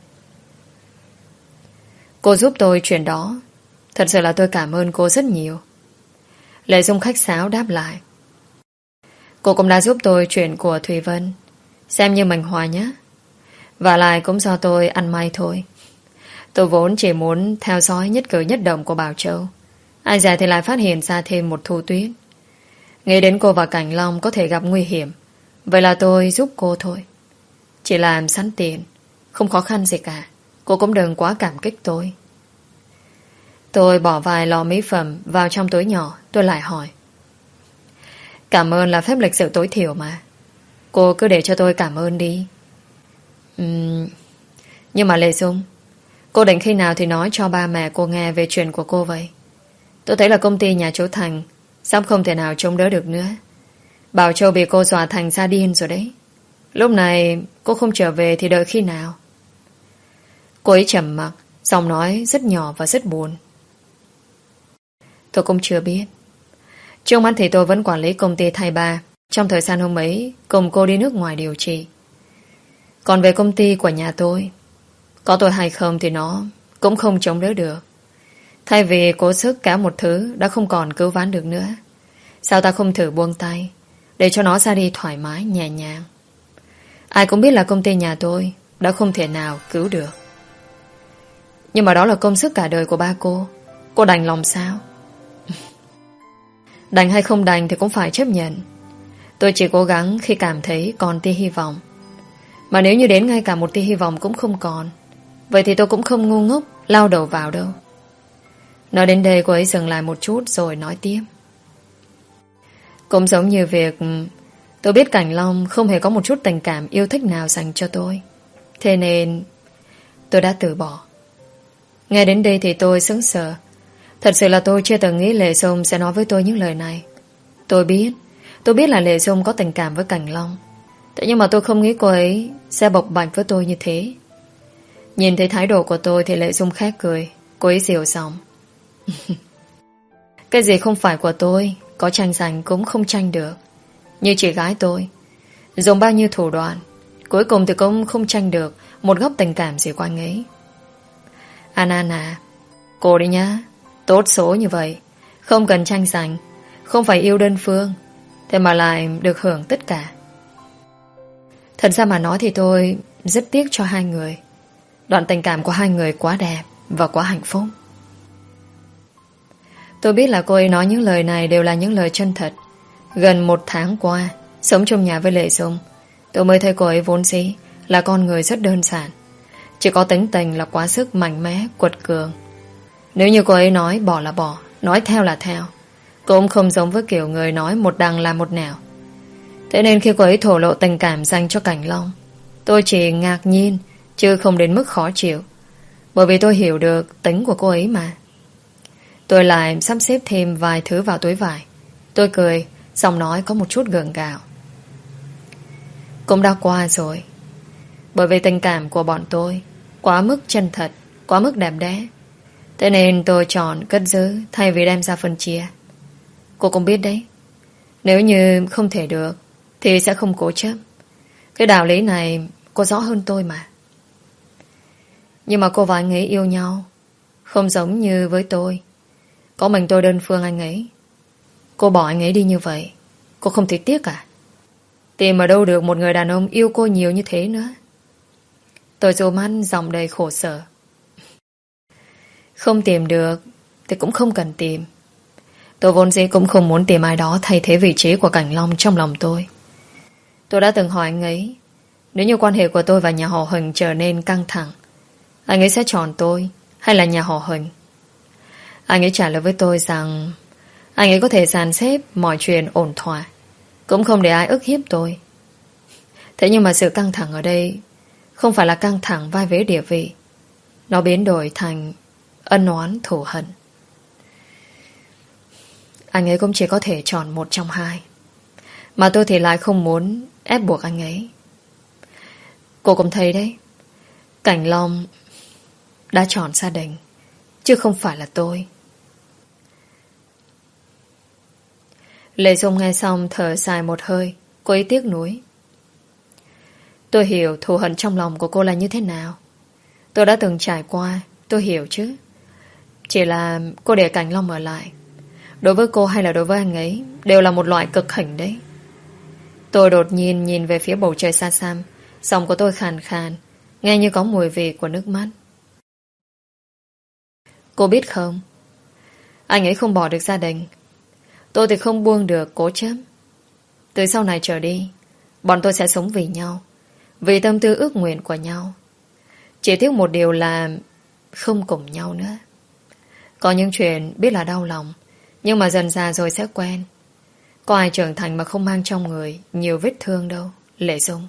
Cô giúp tôi chuyện đó. Thật sự là tôi cảm ơn cô rất nhiều. Lệ Dung khách sáo đáp lại. Cô cũng đã giúp tôi chuyện của Thùy Vân. Xem như mình hòa nhé. Và lại cũng do tôi ăn may thôi. Tôi vốn chỉ muốn theo dõi nhất cử nhất động của Bảo Châu. Ai dè thì lại phát hiện ra thêm một Thu Tuyết. Nghĩ đến cô và Cảnh Long có thể gặp nguy hiểm, vậy là tôi giúp cô thôi. Chỉ làm sẵn tiền, không khó khăn gì cả. Cô cũng đừng quá cảm kích tôi. Tôi bỏ vài lọ mỹ phẩm vào trong túi nhỏ. Tôi lại hỏi. Cảm ơn là phép lịch sự tối thiểu mà. Cô cứ để cho tôi cảm ơn đi. uhm, Nhưng mà Lệ Dung, cô định khi nào thì nói cho ba mẹ cô nghe về chuyện của cô vậy? Tôi thấy là công ty nhà chú Thành sắp không thể nào chống đỡ được nữa. Bảo Châu bị cô dọa thành ra điên rồi đấy. Lúc này cô không trở về thì đợi khi nào? Cô ấy trầm mặc, giọng nói rất nhỏ và rất buồn. Tôi cũng chưa biết. Trước mắt thì tôi vẫn quản lý công ty thay ba. Trong thời gian hôm ấy cùng cô đi nước ngoài điều trị. Còn về công ty của nhà tôi, có tôi hay không thì nó cũng không chống đỡ được. Thay vì cố sức cả một thứ đã không còn cứu vãn được nữa, sao ta không thử buông tay để cho nó ra đi thoải mái nhẹ nhàng? Ai cũng biết là công ty nhà tôi đã không thể nào cứu được. Nhưng mà đó là công sức cả đời của ba cô. Cô đành lòng sao? Đành hay không đành thì cũng phải chấp nhận. Tôi chỉ cố gắng khi cảm thấy còn tia hy vọng. Mà nếu như đến ngay cả một tia hy vọng cũng không còn, vậy thì tôi cũng không ngu ngốc lao đầu vào đâu. Nói đến đây cô ấy dừng lại một chút rồi nói tiếp. Cũng giống như việc tôi biết Cảnh Long không hề có một chút tình cảm yêu thích nào dành cho tôi. Thế nên tôi đã từ bỏ. Nghe đến đây thì tôi sững sờ. Thật sự là tôi chưa từng nghĩ Lệ Dung sẽ nói với tôi những lời này. Tôi biết Tôi biết là Lệ Dung có tình cảm với Cảnh Long. Thế nhưng mà tôi không nghĩ cô ấy sẽ bộc bạch với tôi như thế. Nhìn thấy thái độ của tôi thì Lệ Dung khẽ cười. Cô ấy dịu giọng. Cái gì không phải của tôi, có tranh giành cũng không tranh được. Như chị gái tôi, dùng bao nhiêu thủ đoạn, cuối cùng thì cũng không tranh được một góc tình cảm gì của anh ấy. An à, cô đi nhá. Tốt số như vậy, không cần tranh giành, không phải yêu đơn phương, thế mà lại được hưởng tất cả. Thật ra mà nói thì tôi rất tiếc cho hai người. Đoạn tình cảm của hai người quá đẹp và quá hạnh phúc. Tôi biết là cô ấy nói những lời này đều là những lời chân thật. Gần một tháng qua sống trong nhà với Lệ Dung, tôi mới thấy cô ấy vốn dĩ là con người rất đơn giản, chỉ có tính tình là quá sức mạnh mẽ, quật cường. Nếu như cô ấy nói bỏ là bỏ, nói theo là theo, cũng không giống với kiểu người nói một đằng là một nẻo. Thế nên khi cô ấy thổ lộ tình cảm dành cho Cảnh Long, tôi chỉ ngạc nhiên chứ không đến mức khó chịu, bởi vì tôi hiểu được tính của cô ấy mà. Tôi lại sắp xếp thêm vài thứ vào túi vải. Tôi cười, giọng nói có một chút gượng gạo. Cũng đã qua rồi. Bởi vì tình cảm của bọn tôi quá mức chân thật, quá mức đẹp đẽ, thế nên tôi chọn cất giữ thay vì đem ra phân chia. Cô cũng biết đấy, nếu như không thể được thì sẽ không cố chấp. Cái đạo lý này cô rõ hơn tôi mà. Nhưng mà cô và anh ấy yêu nhau không giống như với tôi. Có mình tôi đơn phương anh ấy. Cô bỏ anh ấy đi như vậy, cô không thấy tiếc à? Tìm ở đâu được một người đàn ông yêu cô nhiều như thế nữa. Tôi rô mắt dòng đầy khổ sở. Không tìm được thì cũng không cần tìm. Tôi vốn dĩ cũng không muốn tìm ai đó thay thế vị trí của Cảnh Long trong lòng tôi. Tôi đã từng hỏi anh ấy, nếu như quan hệ của tôi và nhà họ Huỳnh trở nên căng thẳng, anh ấy sẽ chọn tôi hay là nhà họ Huỳnh? Anh ấy trả lời với tôi rằng anh ấy có thể dàn xếp mọi chuyện ổn thỏa, cũng không để ai ức hiếp tôi. Thế nhưng mà sự căng thẳng ở đây không phải là căng thẳng vai vế địa vị. Nó biến đổi thành ân oán thù hận. Anh ấy cũng chỉ có thể chọn một trong hai, mà tôi thì lại không muốn ép buộc anh ấy. Cô cũng thấy đấy, Cảnh Long đã chọn gia đình, chứ không phải là tôi. Lệ Dung nghe xong thở dài một hơi. Cô ấy tiếc nuối. Tôi hiểu thù hận trong lòng của cô là như thế nào. Tôi đã từng trải qua, tôi hiểu chứ. Chỉ là cô để Cảnh Long ở lại, đối với cô hay là đối với anh ấy, đều là một loại cực hình đấy. Tôi đột nhiên nhìn về phía bầu trời xa xăm. Giọng của tôi khàn khàn, nghe như có mùi vị của nước mắt. Cô biết không, anh ấy không bỏ được gia đình, tôi thì không buông được cố chấp. Từ sau này trở đi, bọn tôi sẽ sống vì nhau, vì tâm tư ước nguyện của nhau. Chỉ tiếc một điều là không cùng nhau nữa. Có những chuyện biết là đau lòng, nhưng mà dần dà rồi sẽ quen. Có ai trưởng thành mà không mang trong người nhiều vết thương đâu, Lệ Dung.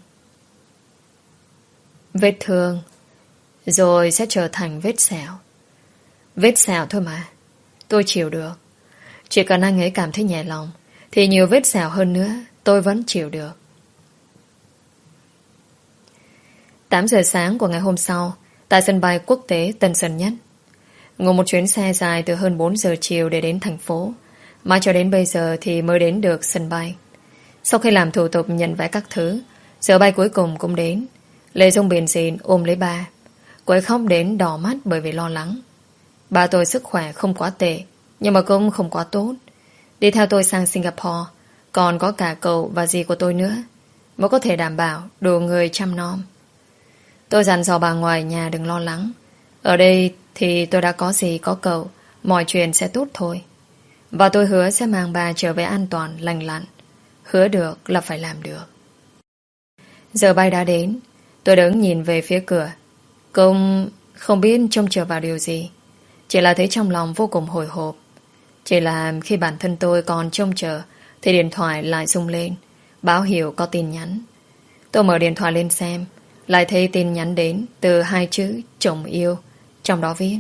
Vết thương rồi sẽ trở thành vết sẹo. Vết sẹo thôi mà, tôi chịu được. Chỉ cần anh ấy cảm thấy nhẹ lòng, thì nhiều vết sẹo hơn nữa tôi vẫn chịu được. Tám giờ sáng của ngày hôm sau, tại sân bay quốc tế Tân Sơn Nhất, ngồi một chuyến xe dài từ hơn bốn giờ chiều để đến thành phố, mà cho đến bây giờ thì mới đến được sân bay. Sau khi làm thủ tục nhận vé các thứ, giờ bay cuối cùng cũng đến. Lê Dung bền dịn ôm lấy ba. Cô ấy khóc đến đỏ mắt bởi vì lo lắng. Ba tôi sức khỏe không quá tệ, nhưng mà cũng không quá tốt. Đi theo tôi sang Singapore, còn có cả cậu và dì của tôi nữa, mới có thể đảm bảo đủ người chăm nom. Tôi dặn dò bà ngoài nhà đừng lo lắng. Ở đây thì tôi đã có dì có cậu, mọi chuyện sẽ tốt thôi. Và tôi hứa sẽ mang bà trở về an toàn, lành lặn. Hứa được là phải làm được. Giờ bay đã đến. Tôi đứng nhìn về phía cửa. Cũng không biết trông chờ vào điều gì, chỉ là thấy trong lòng vô cùng hồi hộp. Chỉ là khi bản thân tôi còn trông chờ thì điện thoại lại rung lên, báo hiệu có tin nhắn. Tôi mở điện thoại lên xem, lại thấy tin nhắn đến từ hai chữ chồng yêu, trong đó viết: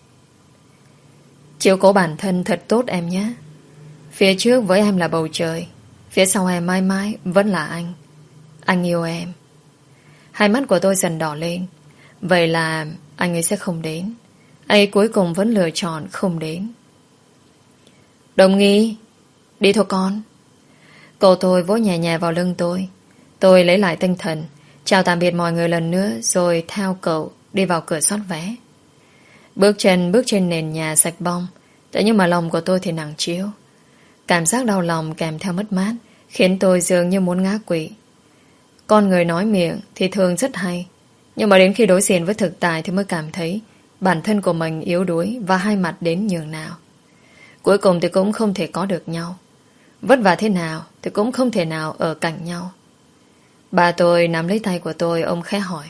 chiếu cố bản thân thật tốt em nhé. Phía trước với em là bầu trời, phía sau em mãi mãi vẫn là anh. Anh yêu em. Hai mắt của tôi dần đỏ lên. Vậy là anh ấy sẽ không đến. Anh ấy cuối cùng vẫn lựa chọn không đến. Đồng nghi, đi thôi con. Cô tôi vỗ nhẹ nhẹ vào lưng tôi. Tôi lấy lại tinh thần, chào tạm biệt mọi người lần nữa, rồi theo cậu đi vào cửa soát vé. Bước chân bước trên nền nhà sạch bong, thế nhưng mà lòng của tôi thì nặng trĩu. Cảm giác đau lòng kèm theo mất mát khiến tôi dường như muốn ngã quỵ. Con người nói miệng thì thường rất hay, nhưng mà đến khi đối diện với thực tại thì mới cảm thấy bản thân của mình yếu đuối và hai mặt đến nhường nào. Cuối cùng thì cũng không thể có được nhau. Vất vả thế nào thì cũng không thể nào ở cạnh nhau. Bà tôi nắm lấy tay của tôi, ông khẽ hỏi: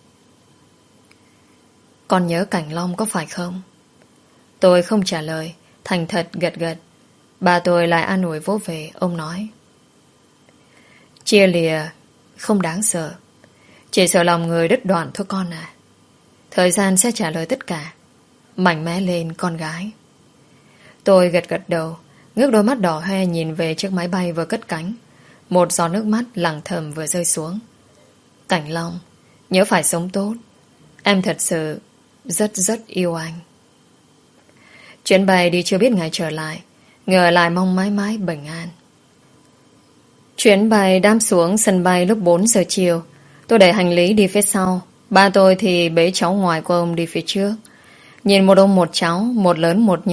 con nhớ Cảnh Long có phải không? Tôi không trả lời, thành thật gật gật. Bà tôi lại an ủi vỗ về. Ông nói: chia lìa không đáng sợ, chỉ sợ lòng người đứt đoạn thôi con à. Thời gian sẽ trả lời tất cả. Mạnh mẽ lên con gái. Tôi gật gật đầu, ngước đôi mắt đỏ hoe nhìn về chiếc máy bay vừa cất cánh. Một giọt nước mắt lặng thầm vừa rơi xuống. Cảnh Long, nhớ phải sống tốt. Em thật sự rất rất yêu anh. Chuyến bay đi chưa biết ngày trở lại, người ở lại mong mãi mãi bình an. Chuyến bay đáp xuống sân bay lúc bốn giờ chiều. Tôi đẩy hành lý đi phía sau, ba tôi thì bế cháu ngoại của ông đi phía trước. Nhìn một ông một cháu, một lớn một nhỏ,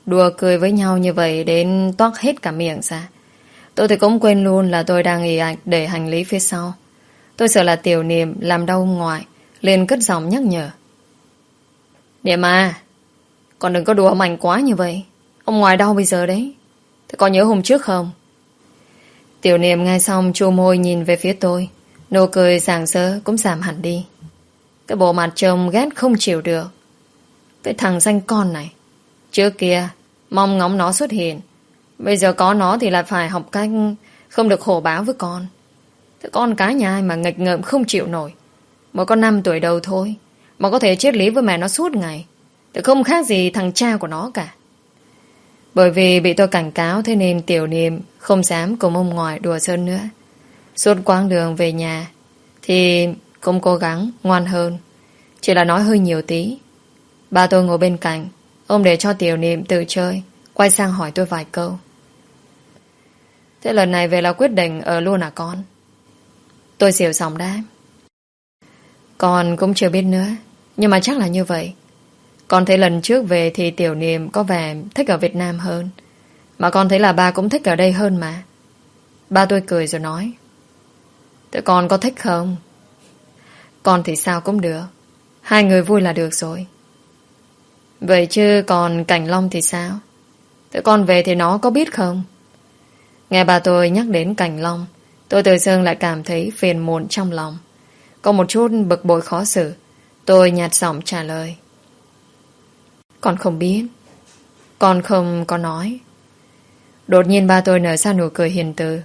Đùa cười với nhau như vậy đến toác hết cả miệng ra. Tôi thì cũng quên luôn là tôi đang ì ạch để hành lý phía sau. Tôi sợ là Tiểu Niệm làm đau ông ngoại, liền cất giọng nhắc nhở. Niệm à, con đừng có đùa mạnh quá như vậy. Ông ngoại đau bây giờ đấy. Thế con nhớ hôm trước không? Tiểu Niệm nghe xong chu môi nhìn về phía tôi. Nụ cười sảng sỡ cũng giảm hẳn đi. Cái bộ mặt trông ghét không chịu được. Cái thằng danh con này, trước kia mong ngóng nó xuất hiện, bây giờ có nó thì lại phải học cách không được hổ báo với con. Thế con cái nhà ai mà nghịch ngợm không chịu nổi. Mới có năm tuổi đầu thôi mà có thể triết lý với mẹ nó suốt ngày, thì không khác gì thằng cha của nó cả. Bởi vì bị tôi cảnh cáo, thế nên Tiểu Niệm không dám cùng ông ngoại đùa giỡn nữa. Suốt quãng đường về nhà thì cũng cố gắng ngoan hơn, chỉ là nói hơi nhiều tí. Ba tôi ngồi bên cạnh, ông để cho Tiểu Niệm tự chơi, quay sang hỏi tôi vài câu. Thế lần này về là quyết định ở luôn à con? Tôi xỉu sòng đáp. Con cũng chưa biết nữa, nhưng mà chắc là như vậy. Con thấy lần trước về thì Tiểu Niệm có vẻ thích ở Việt Nam hơn, mà con thấy là ba cũng thích ở đây hơn mà. Ba tôi cười rồi nói. Thế con có thích không? Con thì sao cũng được, hai người vui là được rồi. Vậy chứ còn Cảnh Long thì sao? Thế con về thì nó có biết không? Nghe bà tôi nhắc đến Cảnh Long, tôi tự dưng lại cảm thấy phiền muộn trong lòng. Có một chút bực bội khó xử. Tôi nhạt giọng trả lời. Con không biết. Con không có nói. Đột nhiên ba tôi nở ra nụ cười hiền từ.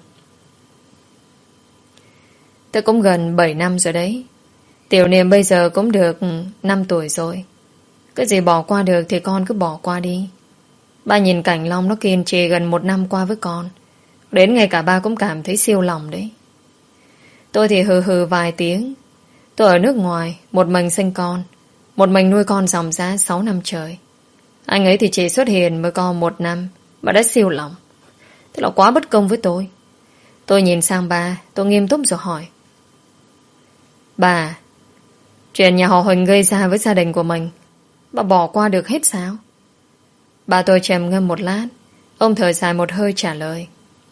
Tôi cũng gần bảy năm rồi đấy. Tiểu Niệm bây giờ cũng được năm tuổi rồi. Cái gì bỏ qua được thì con cứ bỏ qua đi. Ba nhìn Cảnh Long nó kiên trì gần một năm qua với con, đến ngay cả ba cũng cảm thấy siêu lòng đấy. Tôi thì hừ hừ vài tiếng. Tôi ở nước ngoài, một mình sinh con, một mình nuôi con dòng dã sáu năm trời. Anh ấy thì chỉ xuất hiện mới có một năm mà đã siêu lòng. Thế là quá bất công với tôi. Tôi nhìn sang ba, tôi nghiêm túc rồi hỏi. Bà, chuyện nhà họ Huỳnh gây ra với gia đình của mình, bà bỏ qua được hết sao? Bà tôi trầm ngâm một lát, ông thở dài một hơi trả lời.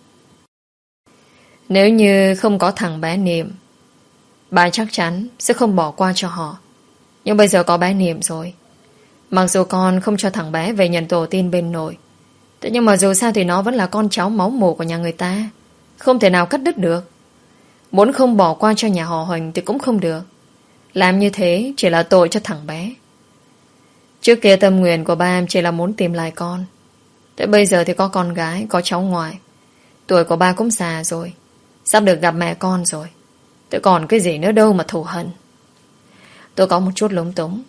Nếu như không có thằng bé Niệm, bà chắc chắn sẽ không bỏ qua cho họ. Nhưng bây giờ có bé Niệm rồi. Mặc dù con không cho thằng bé về nhận tổ tiên bên nội, thế nhưng mà dù sao thì nó vẫn là con cháu máu mủ của nhà người ta, không thể nào cắt đứt được. Muốn không bỏ qua cho nhà họ Huỳnh thì cũng không được. Làm như thế chỉ là tội cho thằng bé. Trước kia tâm nguyện của ba em chỉ là muốn tìm lại con. Thế bây giờ thì có con gái, có cháu ngoại. Tuổi của ba cũng già rồi, sắp được gặp mẹ con rồi. Thế còn cái gì nữa đâu mà thù hận. Tôi có một chút lúng túng.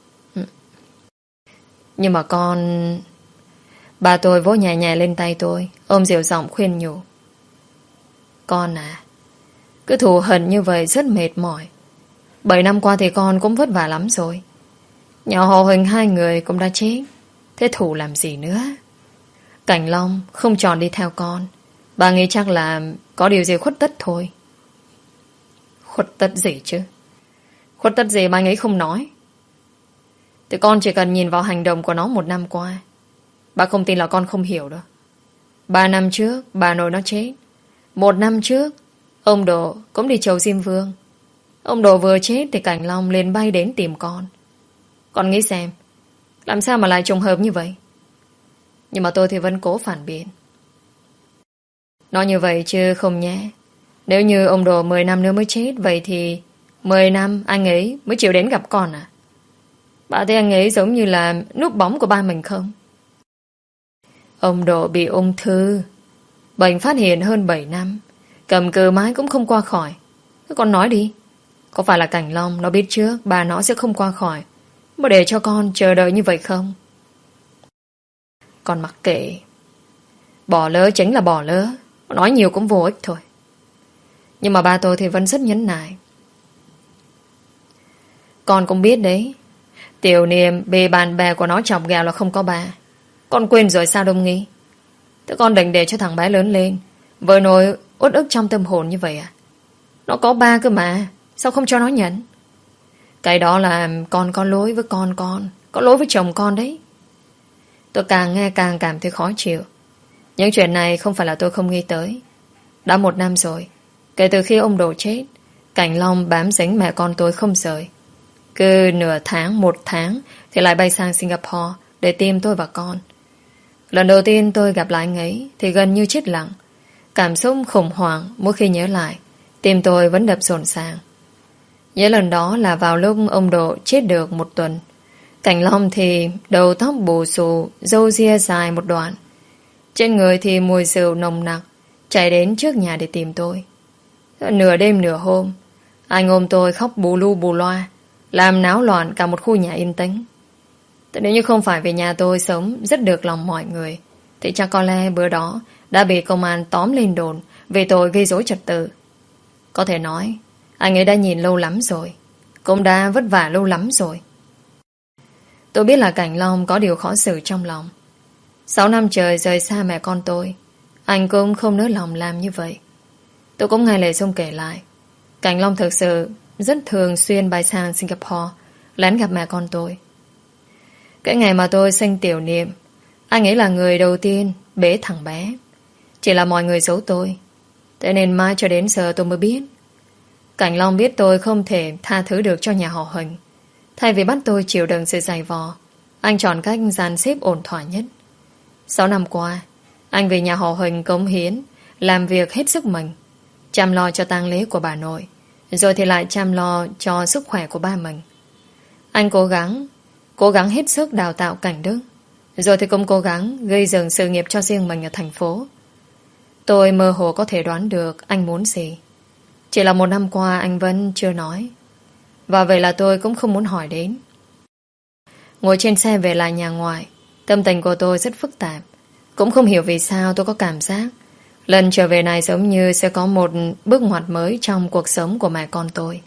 Nhưng mà con... Bà tôi vỗ nhẹ nhẹ lên tay tôi, ôm dịu giọng khuyên nhủ. Con à, cứ thù hận như vậy rất mệt mỏi. Bảy năm qua thì con cũng vất vả lắm rồi. Nhà họ Huỳnh hai người cũng đã chết, thế thù làm gì nữa. Cảnh Long không chọn đi theo con, bà nghĩ chắc là có điều gì khuất tất thôi. Khuất tất gì chứ? Khuất tất gì bà ấy không nói. Thì con chỉ cần nhìn vào hành động của nó một năm qua. Bà không tin là con không hiểu đâu. Ba năm trước bà nội nó chết. Một năm trước ông Độ cũng đi chầu Diêm Vương. Ông Độ vừa chết thì Cảnh Long liền bay đến tìm con. Con nghĩ xem, làm sao mà lại trùng hợp như vậy? Nhưng mà tôi thì vẫn cố phản biện. Nói như vậy chứ không nhé. Nếu như ông Độ mười năm nữa mới chết, vậy thì mười năm anh ấy mới chịu đến gặp con à? Bà thấy anh ấy giống như là núp bóng của ba mình không? Ông Độ bị ung thư, bệnh phát hiện hơn bảy năm, cầm cự mãi cũng không qua khỏi. Thế con nói đi, có phải là Cảnh Long nó biết trước bà nó sẽ không qua khỏi, mà để cho con chờ đợi như vậy không? Con mặc kệ. Bỏ lỡ chính là bỏ lỡ, nói nhiều cũng vô ích thôi. Nhưng mà ba tôi thì vẫn rất nhẫn nại. Con cũng biết đấy, Tiểu Niệm bị bạn bè của nó chọc ghẹo là không có ba. Con quên rồi sao Đông Nghi? Thế con định để cho thằng bé lớn lên vợ nổi uất ức trong tâm hồn như vậy à? Nó có ba cơ mà, sao không cho nó nhận? Cái đó là con có lỗi với con con, có lỗi với chồng con đấy. Tôi càng nghe càng cảm thấy khó chịu. Những chuyện này không phải là tôi không nghĩ tới. Đã một năm rồi, kể từ khi ông Độ chết, Cảnh Long bám dính mẹ con tôi không rời. Cứ nửa tháng, một tháng thì lại bay sang Singapore để tìm tôi và con. Lần đầu tiên tôi gặp lại anh ấy thì gần như chết lặng. Cảm xúc khủng hoảng mỗi khi nhớ lại, tim tôi vẫn đập rộn ràng. Nhớ lần đó là vào lúc ông Độ chết được một tuần. Cảnh Long thì đầu tóc bù xù, râu ria dài một đoạn. Trên người thì mùi rượu nồng nặc, chạy đến trước nhà để tìm tôi. Nửa đêm nửa hôm, anh ôm tôi khóc bù lu bù loa, làm náo loạn cả một khu nhà yên tĩnh. Nếu như không phải về nhà tôi sống rất được lòng mọi người, thì chắc có lẽ bữa đó đã bị công an tóm lên đồn về tội gây rối trật tự. Có thể nói anh ấy đã nhìn lâu lắm rồi, cũng đã vất vả lâu lắm rồi. Tôi biết là Cảnh Long có điều khó xử trong lòng. Sáu năm trời rời xa mẹ con tôi, anh cũng không nỡ lòng làm như vậy. Tôi cũng nghe lời Dung kể lại, Cảnh Long thực sự rất thường xuyên bay sang Singapore lén gặp mẹ con tôi. Cái ngày mà tôi sinh Tiểu Niệm, anh ấy là người đầu tiên bế thằng bé. Chỉ là mọi người giấu tôi, thế nên mai cho đến giờ tôi mới biết. Cảnh Long biết tôi không thể tha thứ được cho nhà họ Huỳnh. Thay vì bắt tôi chịu đựng sự dày vò, anh chọn cách dàn xếp ổn thỏa nhất. Sáu năm qua, anh vì nhà họ Huỳnh cống hiến, làm việc hết sức mình, chăm lo cho tang lễ của bà nội, rồi thì lại chăm lo cho sức khỏe của ba mình. Anh cố gắng Cố gắng hết sức đào tạo Cảnh Đức, rồi thì cũng cố gắng gây dựng sự nghiệp cho riêng mình ở thành phố. Tôi mơ hồ có thể đoán được anh muốn gì. Chỉ là một năm qua anh vẫn chưa nói, và vậy là tôi cũng không muốn hỏi đến. Ngồi trên xe về lại nhà ngoại, tâm tình của tôi rất phức tạp. Cũng không hiểu vì sao tôi có cảm giác lần trở về này giống như sẽ có một bước ngoặt mới trong cuộc sống của mẹ con tôi.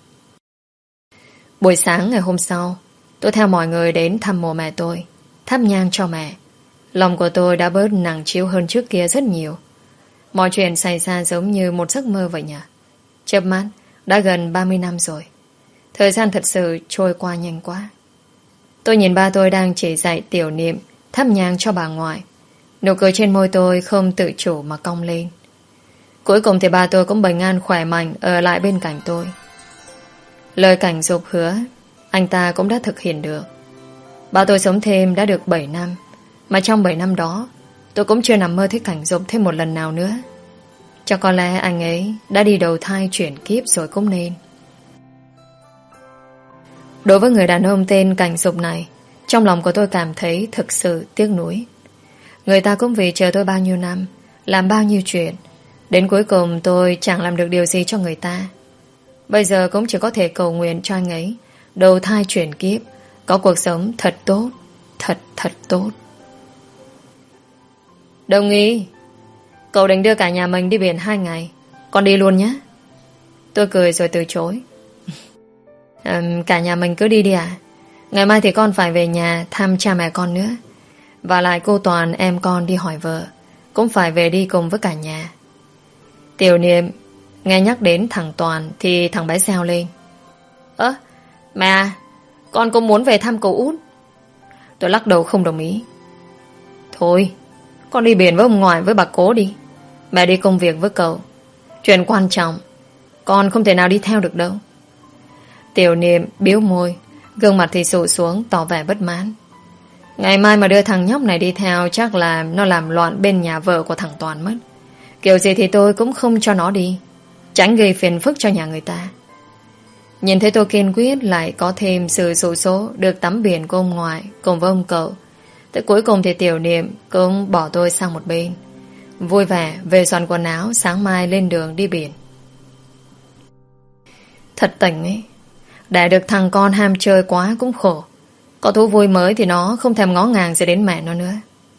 Buổi sáng ngày hôm sau, tôi theo mọi người đến thăm mộ mẹ tôi, thắp nhang cho mẹ. Lòng của tôi đã bớt nặng trĩu hơn trước kia rất nhiều. Mọi chuyện xảy ra giống như một giấc mơ vậy nhỉ. Chớp mắt đã gần ba mươi năm rồi. Thời gian thật sự trôi qua nhanh quá. Tôi nhìn ba tôi đang chỉ dạy Tiểu Niệm thắp nhang cho bà ngoại. Nụ cười trên môi tôi không tự chủ mà cong lên. Cuối cùng thì ba tôi cũng bình an khỏe mạnh ở lại bên cạnh tôi. Lời Cảnh Dục hứa anh ta cũng đã thực hiện được. Ba tôi sống thêm đã được bảy năm, mà trong bảy năm đó tôi cũng chưa nằm mơ thấy Cảnh Dục thêm một lần nào nữa. Cho có lẽ anh ấy đã đi đầu thai chuyển kiếp rồi cũng nên. Đối với người đàn ông tên Cảnh Dục này, trong lòng của tôi cảm thấy thực sự tiếc nuối. Người ta cũng vì chờ tôi bao nhiêu năm, làm bao nhiêu chuyện, đến cuối cùng tôi chẳng làm được điều gì cho người ta. Bây giờ cũng chỉ có thể cầu nguyện cho anh ấy đầu thai chuyển kiếp, có cuộc sống thật tốt, thật thật tốt. Đồng ý. Cậu định đưa cả nhà mình đi biển hai ngày, con đi luôn nhé. Tôi cười rồi từ chối. à, Cả nhà mình cứ đi đi à. Ngày mai thì con phải về nhà thăm cha mẹ con nữa. Và lại cô Toàn em con đi hỏi vợ, cũng phải về đi cùng với cả nhà. Tiểu Niệm nghe nhắc đến thằng Toàn thì thằng bé reo lên. Ơ, mẹ à, con cũng muốn về thăm cậu út. Tôi lắc đầu không đồng ý. Thôi, con đi biển với ông ngoại với bà cố đi. Mẹ đi công việc với cậu. Chuyện quan trọng, con không thể nào đi theo được đâu. Tiểu Niệm biếu môi, gương mặt thì sụ xuống tỏ vẻ bất mãn. Ngày mai mà đưa thằng nhóc này đi theo, chắc là nó làm loạn bên nhà vợ của thằng Toàn mất. Kiểu gì thì tôi cũng không cho nó đi, tránh gây phiền phức cho nhà người ta. Nhìn thấy tôi kiên quyết, lại có thêm sự sụ số được tắm biển của ông ngoại cùng với ông cậu. Tới cuối cùng thì Tiểu Niệm cũng bỏ tôi sang một bên, vui vẻ về soạn quần áo, sáng mai lên đường đi biển. Thật tỉnh ấy, để được thằng con ham chơi quá cũng khổ. Có thú vui mới thì nó không thèm ngó ngàng gì đến mẹ nó nữa.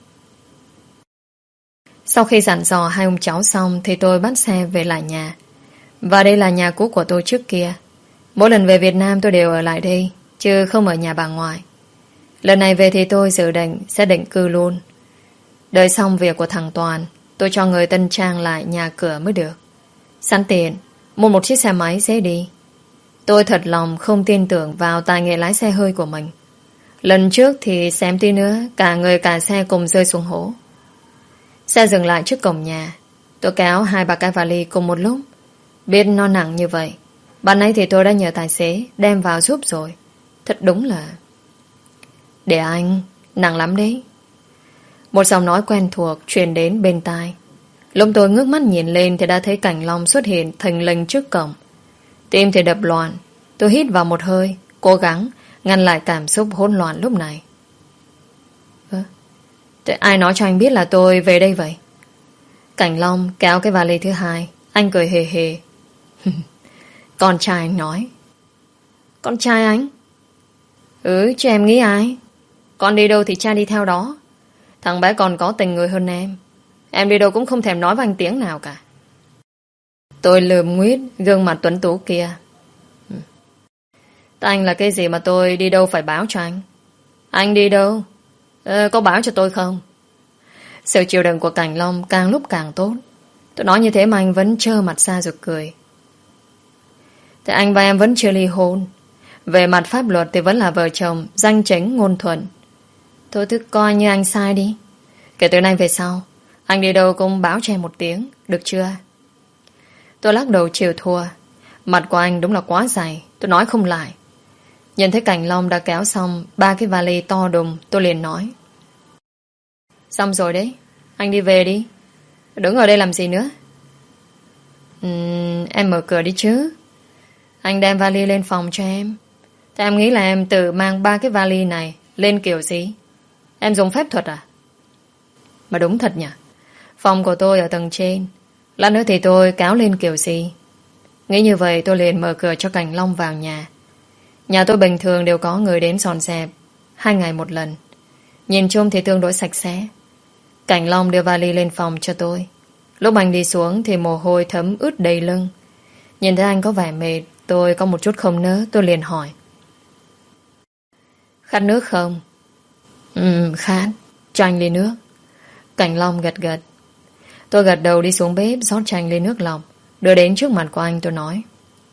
Sau khi dặn dò hai ông cháu xong thì tôi bắt xe về lại nhà. Và đây là nhà cũ của tôi trước kia. Mỗi lần về Việt Nam tôi đều ở lại đây, chứ không ở nhà bà ngoại. Lần này về thì tôi dự định sẽ định cư luôn. Đợi xong việc của thằng Toàn, tôi cho người tân trang lại nhà cửa mới được. Sẵn tiền mua một chiếc xe máy dễ đi. Tôi thật lòng không tin tưởng vào tài nghệ lái xe hơi của mình. Lần trước thì xém tí nữa cả người cả xe cùng rơi xuống hố. Xe dừng lại trước cổng nhà. Tôi kéo hai ba cái vali cùng một lúc. Biết nó nặng như vậy, ban nãy thì tôi đã nhờ tài xế đem vào giúp rồi. Thật đúng là... Để anh, nặng lắm đấy. Một giọng nói quen thuộc truyền đến bên tai. Lúc tôi ngước mắt nhìn lên thì đã thấy Cảnh Long xuất hiện thình lình trước cổng. Tim thì đập loạn. Tôi hít vào một hơi, cố gắng ngăn lại cảm xúc hỗn loạn lúc này. Ơ, thế ai nói cho anh biết là tôi về đây vậy? Cảnh Long kéo cái vali thứ hai. Anh cười hề hề. Con trai anh nói. Con trai anh? Ừ, chứ em nghĩ ai? Con đi đâu thì cha đi theo đó. Thằng bé còn có tình người hơn em. Em đi đâu cũng không thèm nói với anh tiếng nào cả. Tôi lườm nguyết gương mặt tuấn tú kia. Anh là cái gì mà tôi đi đâu phải báo cho anh? Anh đi đâu? Ờ, có báo cho tôi không? Sự chịu đựng của Cảnh Long càng lúc càng tốt. Tôi nói như thế mà anh vẫn trơ mặt ra rồi cười. Thì anh và em vẫn chưa ly hôn. Về mặt pháp luật thì vẫn là vợ chồng danh chính ngôn thuận. Thôi cứ coi như anh sai đi. Kể từ nay về sau, anh đi đâu cũng báo cho em một tiếng, được chưa? Tôi lắc đầu chịu thua. Mặt của anh đúng là quá dày, tôi nói không lại. Nhìn thấy Cảnh Long đã kéo xong ba cái vali to đùng, tôi liền nói. Xong rồi đấy, anh đi về đi. Đứng ở đây làm gì nữa? uhm, Em mở cửa đi chứ. Anh đem vali lên phòng cho em. Thế em nghĩ là em tự mang ba cái vali này lên kiểu gì? Em dùng phép thuật à? Mà đúng thật nhỉ. Phòng của tôi ở tầng trên. Lát nữa thì tôi kéo lên kiểu gì? Nghĩ như vậy tôi liền mở cửa cho Cảnh Long vào nhà. Nhà tôi bình thường đều có người đến dọn dẹp hai ngày một lần. Nhìn chung thì tương đối sạch sẽ. Cảnh Long đưa vali lên phòng cho tôi. Lúc anh đi xuống thì mồ hôi thấm ướt đầy lưng. Nhìn thấy anh có vẻ mệt, tôi có một chút không nỡ. Tôi liền hỏi. Khát nước không? Ừ, khát. Cho anh ly nước. Cảnh Long gật gật. Tôi gật đầu đi xuống bếp rót cho anh ly nước lọc, đưa đến trước mặt của anh. Tôi nói.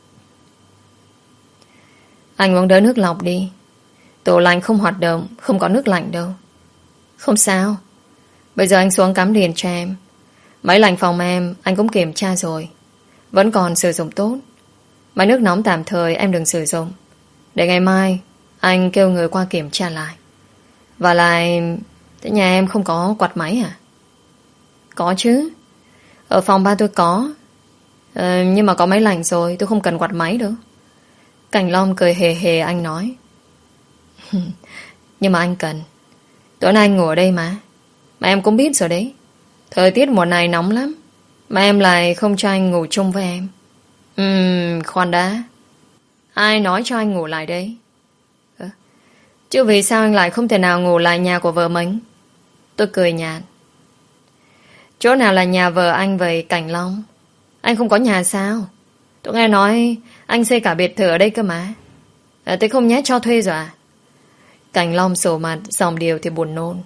Anh uống đỡ nước lọc đi. Tủ lạnh không hoạt động, không có nước lạnh đâu. Không sao. Bây giờ anh xuống cắm điện cho em. Máy lạnh phòng em anh cũng kiểm tra rồi, vẫn còn sử dụng tốt. Máy nước nóng tạm thời em đừng sử dụng. Để ngày mai anh kêu người qua kiểm tra lại. Và lại, thế nhà em không có quạt máy à? Có chứ. Ở phòng ba tôi có. ờ, Nhưng mà có máy lạnh rồi, tôi không cần quạt máy đâu. Cảnh Long cười hề hề. Anh nói. Nhưng mà anh cần. Tối nay anh ngủ ở đây mà. Mà em cũng biết rồi đấy, thời tiết mùa này nóng lắm. Mà em lại không cho anh ngủ chung với em. Ừm, khoan đã. Ai nói cho anh ngủ lại đấy? à, Chứ vì sao anh lại không thể nào ngủ lại nhà của vợ mình? Tôi cười nhạt. Chỗ nào là nhà vợ anh vậy Cảnh Long? Anh không có nhà sao? Tôi nghe nói anh xây cả biệt thự ở đây cơ mà. à, Thế không nhé cho thuê rồi à? Cảnh Long sổ mặt, dòng điều thì buồn nôn.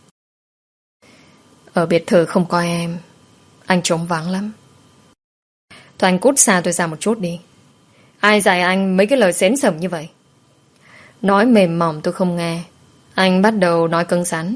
Ở biệt thự không có em, anh trống vắng lắm. Thôi anh cút xa tôi ra một chút đi. Ai dạy anh mấy cái lời xến sẩm như vậy? Nói mềm mỏng tôi không nghe. Anh bắt đầu nói cứng rắn.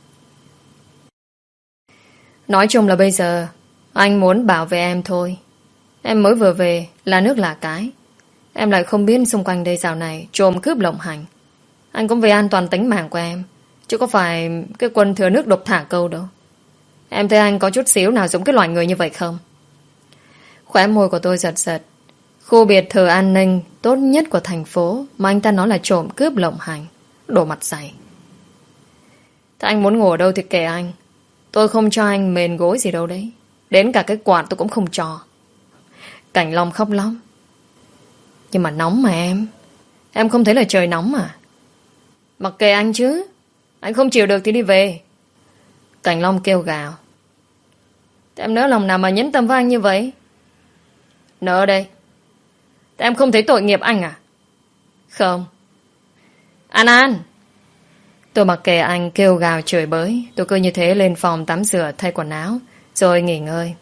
Nói chung là bây giờ anh muốn bảo vệ em thôi. Em mới vừa về là nước lạ cái. Em lại không biết xung quanh đây dạo này trộm cướp lộng hành. Anh cũng về an toàn tính mạng của em, chứ có phải cái quân thừa nước độc thả câu đâu. Em thấy anh có chút xíu nào giống cái loại người như vậy không? Khóe môi của tôi giật giật. Khu biệt thự an ninh tốt nhất của thành phố mà anh ta nói là trộm cướp lộng hành. Đổ mặt dày. Thế anh muốn ngủ ở đâu thì kệ anh. Tôi không cho anh mền gối gì đâu đấy. Đến cả cái quạt tôi cũng không cho. Cảnh Long khóc lóc. Nhưng mà nóng mà em. Em không thấy là trời nóng mà. Mặc kệ anh chứ. Anh không chịu được thì đi về. Cảnh Long kêu gào. Thế em nỡ lòng nào mà nhẫn tâm với anh như vậy? Nỡ đây. Thế em không thấy tội nghiệp anh à? Không. An An. Tôi mặc kệ anh kêu gào chửi bới. Tôi cứ như thế lên phòng tắm rửa thay quần áo rồi nghỉ ngơi.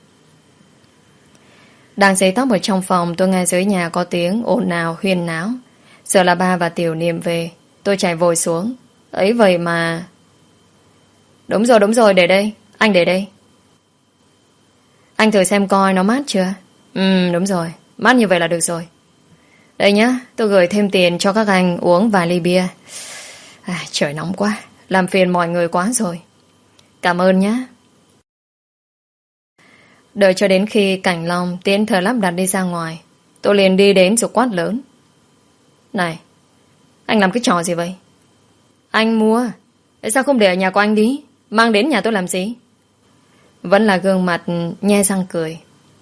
Đang sấy tóc ở trong phòng, tôi nghe dưới nhà có tiếng ồn ào huyên náo. Giờ là ba và Tiểu Niệm về. Tôi chạy vội xuống. Ấy vậy mà. Đúng rồi, đúng rồi, để đây. Anh để đây. Anh thử xem coi nó mát chưa. Ừ, đúng rồi. Mát như vậy là được rồi. Đây nhá, tôi gửi thêm tiền cho các anh uống vài ly bia. À, trời nóng quá. Làm phiền mọi người quá rồi. Cảm ơn nhá. Đợi cho đến khi Cảnh Long tiến thờ lắp đặt đi ra ngoài, tôi liền đi đến rồi quát lớn. Này, anh làm cái trò gì vậy? Anh mua, tại sao không để ở nhà của anh đi? Mang đến nhà tôi làm gì? Vẫn là gương mặt nhe răng cười.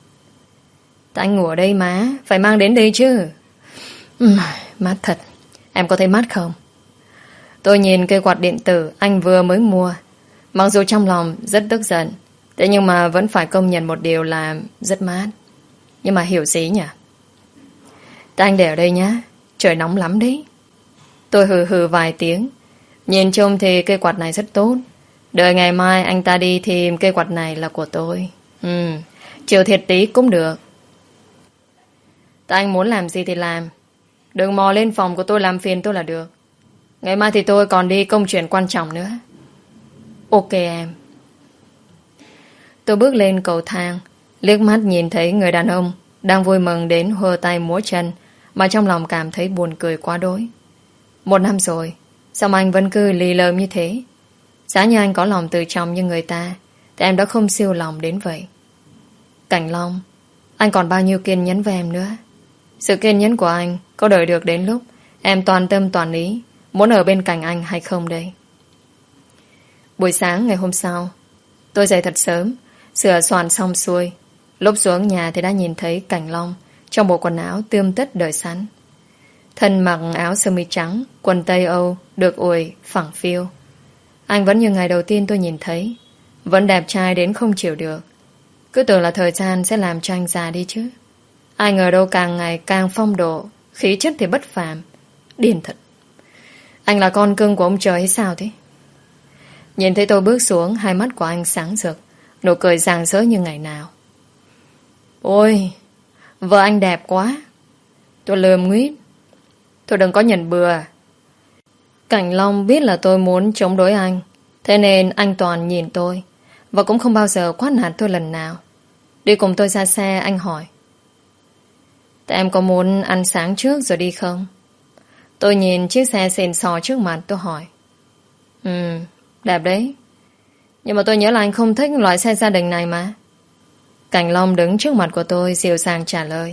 Tại anh ngủ ở đây má, phải mang đến đây chứ. Uhm, mát thật. Em có thấy mát không? Tôi nhìn cây quạt điện tử anh vừa mới mua. Mặc dù trong lòng rất tức giận, thế nhưng mà vẫn phải công nhận một điều là rất mát. Nhưng mà hiểu gì nhỉ? Tại anh để ở đây nhá, trời nóng lắm đấy. Tôi hừ hừ vài tiếng. Nhìn chung thì cây quạt này rất tốt. Đợi ngày mai anh ta đi thì cây quạt này là của tôi. Ừ, chịu thiệt tí cũng được. Tại anh muốn làm gì thì làm. Đừng mò lên phòng của tôi làm phiền tôi là được. Ngày mai thì tôi còn đi công chuyện quan trọng nữa. Ok em. Tôi bước lên cầu thang, liếc mắt nhìn thấy người đàn ông đang vui mừng đến hơ tay múa chân, mà trong lòng cảm thấy buồn cười quá đỗi. Một năm rồi, sao mà anh vẫn cứ lì lợm như thế? Giá như anh có lòng từ trọng như người ta, thì em đã không siêu lòng đến vậy. Cảnh Long, anh còn bao nhiêu kiên nhẫn với em nữa? Sự kiên nhẫn của anh có đợi được đến lúc em toàn tâm toàn ý muốn ở bên cạnh anh hay không đây? Buổi sáng ngày hôm sau, tôi dậy thật sớm, sửa soạn xong xuôi. Lúc xuống nhà thì đã nhìn thấy Cảnh Long trong bộ quần áo tươm tất đợi sẵn. Thân mặc áo sơ mi trắng, quần tây Âu được ủi phẳng phiu. Anh vẫn như ngày đầu tiên tôi nhìn thấy, vẫn đẹp trai đến không chịu được. Cứ tưởng là thời gian sẽ làm cho anh già đi chứ. Ai ngờ đâu càng ngày càng phong độ, khí chất thì bất phàm. Điên thật. Anh là con cưng của ông trời hay sao thế? Nhìn thấy tôi bước xuống, hai mắt của anh sáng rực, nụ cười rạng rỡ như ngày nào. Ôi, vợ anh đẹp quá. Tôi lườm nguyết. Tôi đừng có nhận bừa. Cảnh Long biết là tôi muốn chống đối anh, thế nên anh toàn nhìn tôi, và cũng không bao giờ quát nạt tôi lần nào. Đi cùng tôi ra xe, anh hỏi: Thế em có muốn ăn sáng trước rồi đi không? Tôi nhìn chiếc xe xịn sò trước mặt, tôi hỏi: Ừ, đẹp đấy. Nhưng mà tôi nhớ là anh không thích loại xe gia đình này mà. Cảnh Long đứng trước mặt của tôi dịu dàng trả lời: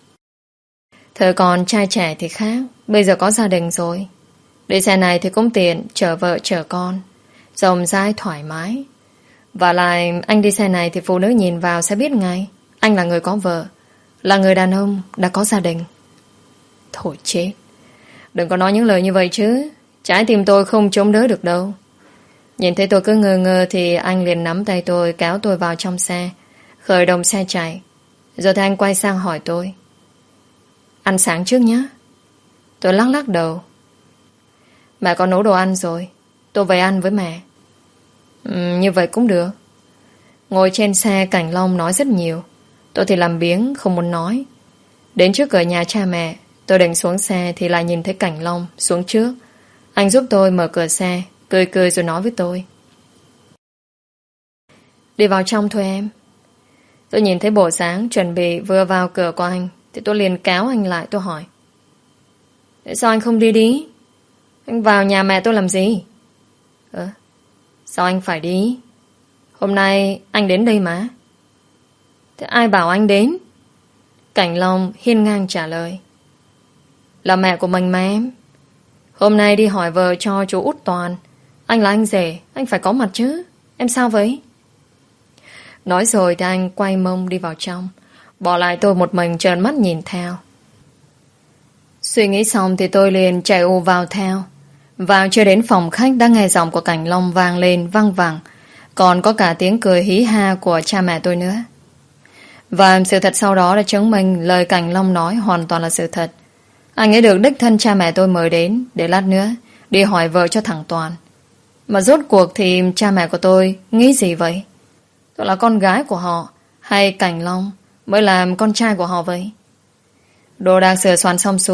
Thời còn trai trẻ thì khác, bây giờ có gia đình rồi. Đi xe này thì cũng tiện, chở vợ chở con, rộng rãi thoải mái. Và lại anh đi xe này thì phụ nữ nhìn vào sẽ biết ngay anh là người có vợ, là người đàn ông đã có gia đình. Thôi chết, đừng có nói những lời như vậy chứ. Trái tim tôi không chống đỡ được đâu. Nhìn thấy tôi cứ ngơ ngơ thì anh liền nắm tay tôi, kéo tôi vào trong xe, khởi động xe chạy. Rồi thì anh quay sang hỏi tôi: Ăn sáng trước nhé. Tôi lắc lắc đầu: Mẹ có nấu đồ ăn rồi, tôi về ăn với mẹ. Ừ, như vậy cũng được. Ngồi trên xe, Cảnh Long nói rất nhiều. Tôi thì làm biếng không muốn nói. Đến trước cửa nhà cha mẹ, tôi định xuống xe thì lại nhìn thấy Cảnh Long xuống trước. Anh giúp tôi mở cửa xe, cười cười rồi nói với tôi: Đi vào trong thôi em. Tôi nhìn thấy bộ dáng chuẩn bị vừa vào cửa của anh thì tôi liền kéo anh lại, tôi hỏi: Tại sao anh không đi đi? Anh vào nhà mẹ tôi làm gì? Ờ, sao anh phải đi? Hôm nay anh đến đây mà. Thế ai bảo anh đến? Cảnh Long hiên ngang trả lời: Là mẹ của mình mà em. Hôm nay đi hỏi vợ cho chú Út Toàn. Anh là anh rể, anh phải có mặt chứ. Em sao vậy? Nói rồi thì anh quay mông đi vào trong, bỏ lại tôi một mình trợn mắt nhìn theo. Suy nghĩ xong thì tôi liền chạy ù vào theo. Vào chưa đến phòng khách đã nghe giọng của Cảnh Long vang lên văng vẳng, còn có cả tiếng cười hí ha của cha mẹ tôi nữa. Và sự thật sau đó đã chứng minh lời Cảnh Long nói hoàn toàn là sự thật. Anh ấy được đích thân cha mẹ tôi mời đến để lát nữa đi hỏi vợ cho thằng Toàn. Mà rốt cuộc thì cha mẹ của tôi nghĩ gì vậy? Tôi là con gái của họ, hay Cảnh Long mới là con trai của họ vậy? Đồ đạc sửa soạn xong xuôi,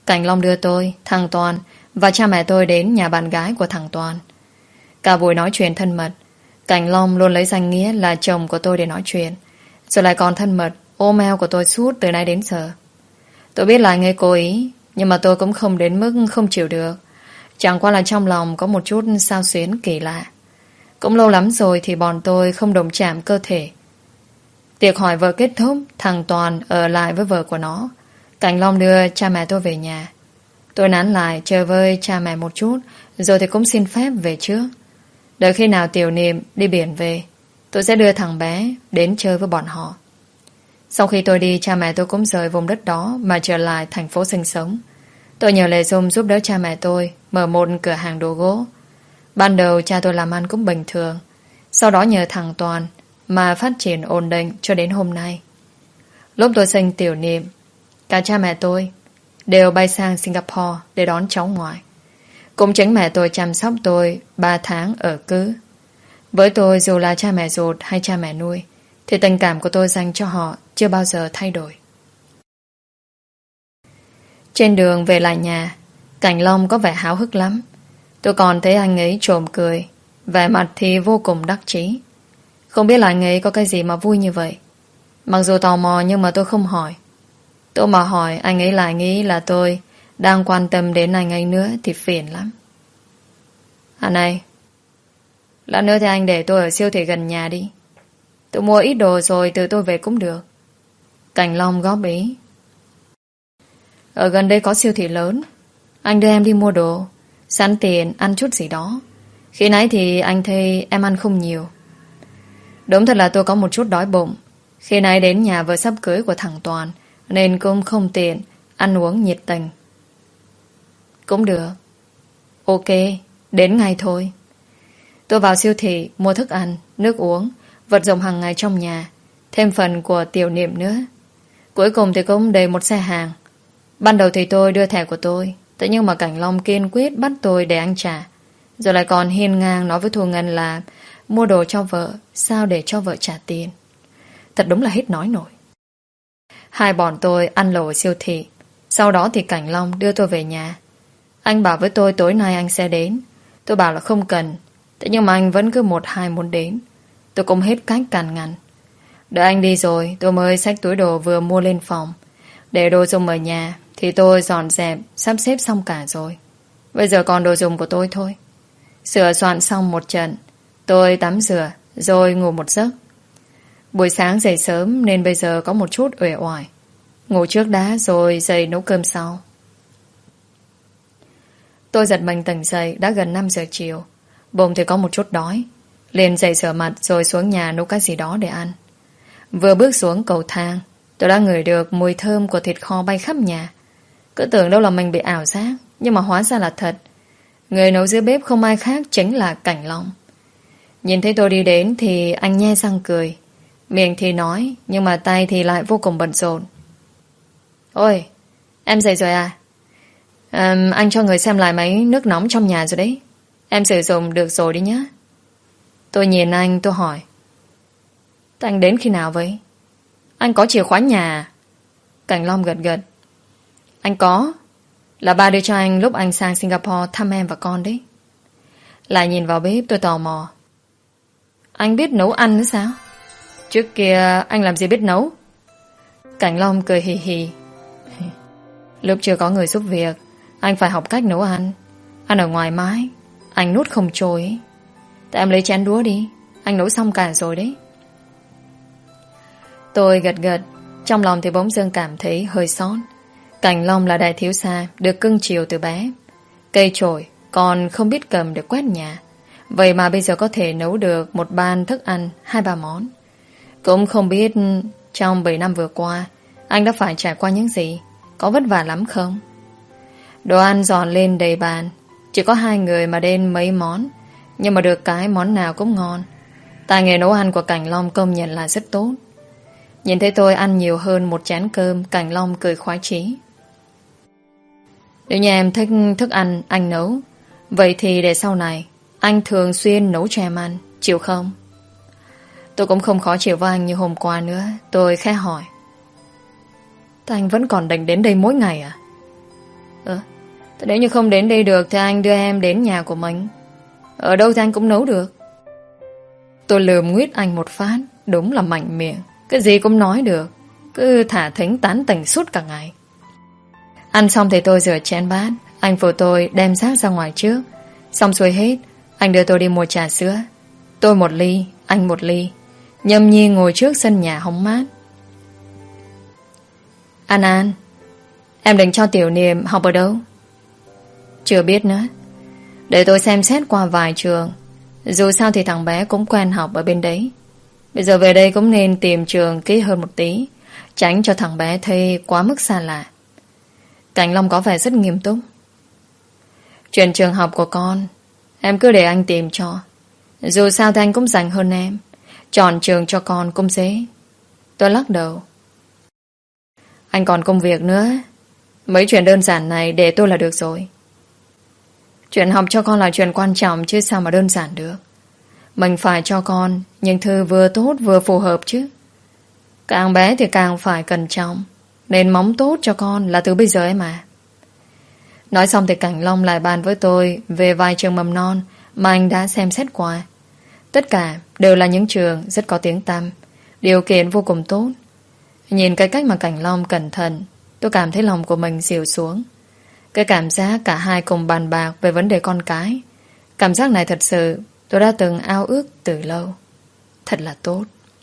Cảnh Long đưa tôi, thằng Toàn và cha mẹ tôi đến nhà bạn gái của thằng Toàn. Cả buổi nói chuyện thân mật, Cảnh Long luôn lấy danh nghĩa là chồng của tôi để nói chuyện, rồi lại còn thân mật ôm eo của tôi suốt từ nay đến giờ. Tôi biết là anh ấy cố ý, nhưng mà tôi cũng không đến mức không chịu được. Chẳng qua là trong lòng có một chút xao xuyến kỳ lạ. Cũng lâu lắm rồi thì bọn tôi không đồng chạm cơ thể. Tiệc hỏi vợ kết thúc, thằng Toàn ở lại với vợ của nó. Cảnh Long đưa cha mẹ tôi về nhà. Tôi nán lại chơi với cha mẹ một chút, rồi thì cũng xin phép về trước. Đợi khi nào Tiểu Niệm đi biển về, tôi sẽ đưa thằng bé đến chơi với bọn họ. Sau khi tôi đi, cha mẹ tôi cũng rời vùng đất đó mà trở lại thành phố sinh sống. Tôi nhờ Lệ Dung giúp đỡ cha mẹ tôi mở một cửa hàng đồ gỗ. Ban đầu cha tôi làm ăn cũng bình thường, sau đó nhờ thằng Toàn mà phát triển ổn định cho đến hôm nay. Lúc tôi sinh Tiểu Niệm, cả cha mẹ tôi đều bay sang Singapore để đón cháu ngoại. Cũng chính mẹ tôi chăm sóc tôi ba tháng ở cữ. Với tôi, dù là cha mẹ ruột hay cha mẹ nuôi, thì tình cảm của tôi dành cho họ chưa bao giờ thay đổi. Trên đường về lại nhà, Cảnh Long có vẻ háo hức lắm. Tôi còn thấy anh ấy trộm cười, vẻ mặt thì vô cùng đắc chí. Không biết là anh ấy có cái gì mà vui như vậy. Mặc dù tò mò nhưng mà tôi không hỏi. Tôi mà hỏi anh ấy lại nghĩ là tôi đang quan tâm đến anh ấy nữa thì phiền lắm. À này, lát nữa thì anh để tôi ở siêu thị gần nhà đi. Tôi mua ít đồ rồi từ tôi về cũng được. Cảnh Long góp ý. Ở gần đây có siêu thị lớn, anh đưa em đi mua đồ, sẵn tiền ăn chút gì đó. Khi nãy thì anh thấy em ăn không nhiều. Đúng thật là tôi có một chút đói bụng. Khi nãy đến nhà vợ sắp cưới của thằng Toàn, nên cũng không tiện ăn uống nhiệt tình. Cũng được. Ok, đến ngay thôi. Tôi vào siêu thị mua thức ăn, nước uống, vật dụng hàng ngày trong nhà, thêm phần của Tiểu Niệm nữa. Cuối cùng thì cũng đầy một xe hàng. Ban đầu thì tôi đưa thẻ của tôi, thế nhưng mà Cảnh Long kiên quyết bắt tôi để anh trả. Rồi lại còn hiên ngang nói với Thu Ngân là mua đồ cho vợ, sao để cho vợ trả tiền. Thật đúng là hết nói nổi. Hai bọn tôi ăn lẩu ở siêu thị. Sau đó thì Cảnh Long đưa tôi về nhà. Anh bảo với tôi tối nay anh sẽ đến. Tôi bảo là không cần. Thế nhưng mà anh vẫn cứ một hai muốn đến. Tôi cũng hết cách cằn nhằn. Đợi anh đi rồi tôi mới xách túi đồ vừa mua lên phòng. Để đồ dùng ở nhà thì tôi dọn dẹp, sắp xếp xong cả rồi. Bây giờ còn đồ dùng của tôi thôi. Sửa soạn xong một trận, tôi tắm rửa rồi ngủ một giấc. Buổi sáng dậy sớm nên bây giờ có một chút uể oải. Ngủ trước đã rồi dậy nấu cơm sau. Tôi giật mình tỉnh dậy đã gần năm giờ chiều. Bụng thì có một chút đói. Liền dậy rửa mặt rồi xuống nhà nấu cái gì đó để ăn. Vừa bước xuống cầu thang, tôi đã ngửi được mùi thơm của thịt kho bay khắp nhà. Cứ tưởng đâu là mình bị ảo giác, nhưng mà hóa ra là thật. Người nấu dưới bếp không ai khác chính là Cảnh Long. Nhìn thấy tôi đi đến thì anh nhe răng cười. Miệng thì nói, nhưng mà tay thì lại vô cùng bận rộn. Ôi, em dậy rồi à? à Anh cho người xem lại mấy nước nóng trong nhà rồi đấy. Em sử dụng được rồi đi nhá. Tôi nhìn anh, tôi hỏi. Anh đến khi nào vậy? Anh có chìa khóa nhà à? Cảnh Long gật gật. Anh có. Là ba đưa cho anh lúc anh sang Singapore thăm em và con đấy. Lại nhìn vào bếp tôi tò mò. Anh biết nấu ăn nữa sao? Trước kia anh làm gì biết nấu? Cảnh Long cười hì hì. Lúc chưa có người giúp việc, anh phải học cách nấu ăn. Ăn ở ngoài mái, anh nuốt không trôi ấy. Tại em lấy chén đũa đi, anh nấu xong cả rồi đấy. Tôi gật gật. Trong lòng thì bỗng dưng cảm thấy hơi xót. Cảnh Long là đại thiếu gia, được cưng chiều từ bé. Cây chổi còn không biết cầm để quét nhà. Vậy mà bây giờ có thể nấu được một bàn thức ăn, hai ba món. Cũng không biết trong bảy năm vừa qua anh đã phải trải qua những gì, có vất vả lắm không? Đồ ăn dọn lên đầy bàn. Chỉ có hai người mà đến mấy món, nhưng mà được cái món nào cũng ngon. Tài nghề nấu ăn của Cảnh Long công nhận là rất tốt. Nhìn thấy tôi ăn nhiều hơn một chén cơm, Cảnh Long cười khoái chí. Nếu như em thích thức ăn anh nấu, vậy thì để sau này anh thường xuyên nấu cho em ăn, chịu không? Tôi cũng không khó chịu với anh như hôm qua nữa. Tôi khẽ hỏi. Anh vẫn còn định đến đây mỗi ngày à? Ờ, thế nếu như không đến đây được thì anh đưa em đến nhà của mình. Ở đâu thì anh cũng nấu được. Tôi lườm nguyết anh một phát. Đúng là mạnh miệng, cái gì cũng nói được, cứ thả thính tán tỉnh suốt cả ngày. Ăn xong thì tôi rửa chén bát. Anh phụ tôi đem xác ra ngoài trước. Xong xuôi hết, anh đưa tôi đi mua trà sữa. Tôi một ly, anh một ly. Nhâm nhi ngồi trước sân nhà hóng mát. An An, em định cho Tiểu Niệm học ở đâu? Chưa biết nữa. Để tôi xem xét qua vài trường. Dù sao thì thằng bé cũng quen học ở bên đấy. Bây giờ về đây cũng nên tìm trường kỹ hơn một tí, tránh cho thằng bé thấy quá mức xa lạ. Cảnh Long có vẻ rất nghiêm túc. Chuyện trường học của con em cứ để anh tìm cho. Dù sao thì anh cũng rảnh hơn em. Chọn trường cho con cũng dễ. Tôi lắc đầu. Anh còn công việc nữa. Mấy chuyện đơn giản này để tôi là được rồi. Chuyện học cho con là chuyện quan trọng chứ sao mà đơn giản được. Mình phải cho con những thứ vừa tốt vừa phù hợp chứ. Càng bé thì càng phải cẩn trọng, nên móng tốt cho con là từ bây giờ ấy mà. Nói xong thì Cảnh Long lại bàn với tôi về vài trường mầm non mà anh đã xem xét qua. Tất cả đều là những trường rất có tiếng tăm, điều kiện vô cùng tốt. Nhìn cái cách mà Cảnh Long cẩn thận, tôi cảm thấy lòng của mình dịu xuống. Cái cảm giác cả hai cùng bàn bạc về vấn đề con cái, cảm giác này thật sự tôi đã từng ao ước từ lâu. Thật là tốt.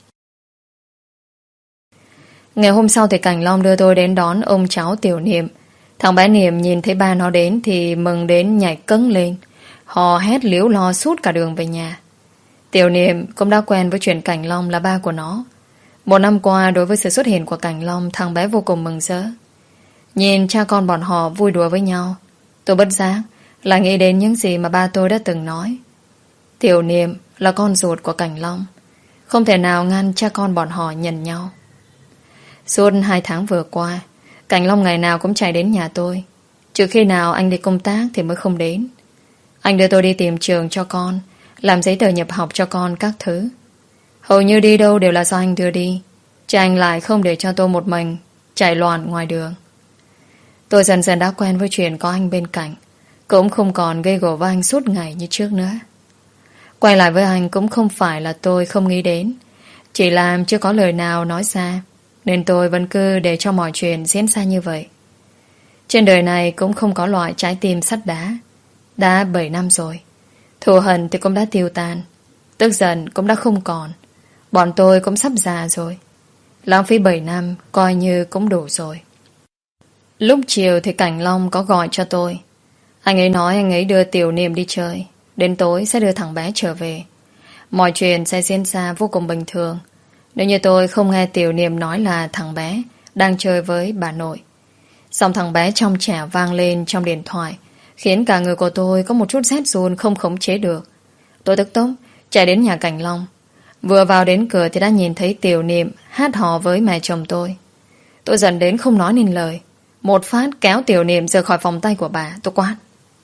Ngày hôm sau thì Cảnh Long đưa tôi đến đón ông cháu Tiểu Niệm. Thằng bé Niệm nhìn thấy ba nó đến thì mừng đến nhảy cẫng lên, hò hét líu lo suốt cả đường về nhà. Tiểu Niệm cũng đã quen với chuyện Cảnh Long là ba của nó. Một năm qua đối với sự xuất hiện của Cảnh Long, thằng bé vô cùng mừng rỡ. Nhìn cha con bọn họ vui đùa với nhau, tôi bất giác là nghĩ đến những gì mà ba tôi đã từng nói. Tiểu Niệm là con ruột của Cảnh Long, không thể nào ngăn cha con bọn họ nhận nhau. Suốt hai tháng vừa qua, Cảnh Long ngày nào cũng chạy đến nhà tôi. Trừ khi nào anh đi công tác thì mới không đến. Anh đưa tôi đi tìm trường cho con, làm giấy tờ nhập học cho con các thứ. Hầu như đi đâu đều là do anh đưa đi, chứ anh lại không để cho tôi một mình chạy loạn ngoài đường. Tôi dần dần đã quen với chuyện có anh bên cạnh, cũng không còn gây gổ với anh suốt ngày như trước nữa. Quay lại với anh cũng không phải là tôi không nghĩ đến, chỉ là chưa có lời nào nói ra, nên tôi vẫn cứ để cho mọi chuyện diễn ra như vậy. Trên đời này cũng không có loại trái tim sắt đá. Đã bảy năm rồi, thù hận thì cũng đã tiêu tan, tức giận cũng đã không còn. Bọn tôi cũng sắp già rồi, lãng phí bảy năm coi như cũng đủ rồi. Lúc chiều thì Cảnh Long có gọi cho tôi. Anh ấy nói anh ấy đưa Tiểu Niệm đi chơi, đến tối sẽ đưa thằng bé trở về. Mọi chuyện sẽ diễn ra vô cùng bình thường nếu như tôi không nghe Tiểu Niệm nói là thằng bé đang chơi với bà nội. Xong thằng bé trong trẻ vang lên trong điện thoại, khiến cả người của tôi có một chút rét run không khống chế được. Tôi tức tốc chạy đến nhà Cảnh Long. Vừa vào đến cửa thì đã nhìn thấy Tiểu Niệm hát hò với mẹ chồng tôi. Tôi giận đến không nói nên lời, một phát kéo Tiểu Niệm rời khỏi vòng tay của bà. Tôi quát: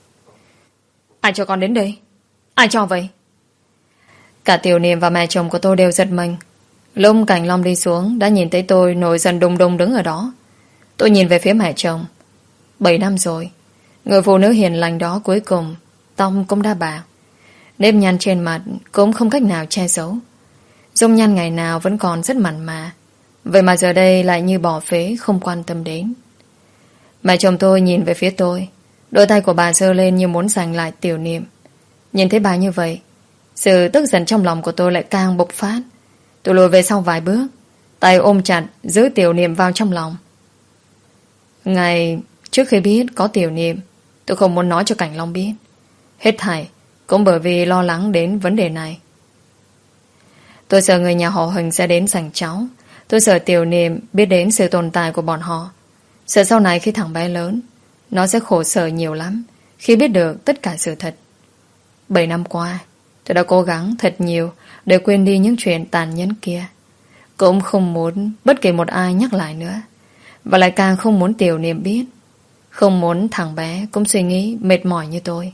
Ai cho con đến đây? Ai cho vậy? Cả Tiểu Niệm và mẹ chồng của tôi đều giật mình. Lúc Cảnh Long đi xuống đã nhìn thấy tôi nổi giận đùng đùng đứng ở đó. Tôi nhìn về phía mẹ chồng. Bảy năm rồi, người phụ nữ hiền lành đó cuối cùng tóc cũng đã bạc, nếp nhăn trên mặt cũng không cách nào che giấu. Dung nhan ngày nào vẫn còn rất mặn mà, vậy mà giờ đây lại như bỏ phế, không quan tâm đến. Mẹ chồng tôi nhìn về phía tôi, đôi tay của bà giơ lên như muốn giành lại Tiểu Niệm. Nhìn thấy bà như vậy, sự tức giận trong lòng của tôi lại càng bộc phát. Tôi lùi về sau vài bước, tay ôm chặt giữ Tiểu Niệm vào trong lòng. Ngày trước khi biết có Tiểu Niệm, tôi không muốn nói cho Cảnh Long biết. Hết thảy cũng bởi vì lo lắng đến vấn đề này. Tôi sợ người nhà họ Huỳnh sẽ đến giành cháu. Tôi sợ Tiểu Niệm biết đến sự tồn tại của bọn họ. Sợ sau này khi thằng bé lớn, nó sẽ khổ sở nhiều lắm khi biết được tất cả sự thật. Bảy năm qua, tôi đã cố gắng thật nhiều để quên đi những chuyện tàn nhẫn kia. Cũng không muốn bất kỳ một ai nhắc lại nữa. Và lại càng không muốn Tiểu Niệm biết. Không muốn thằng bé cũng suy nghĩ mệt mỏi như tôi.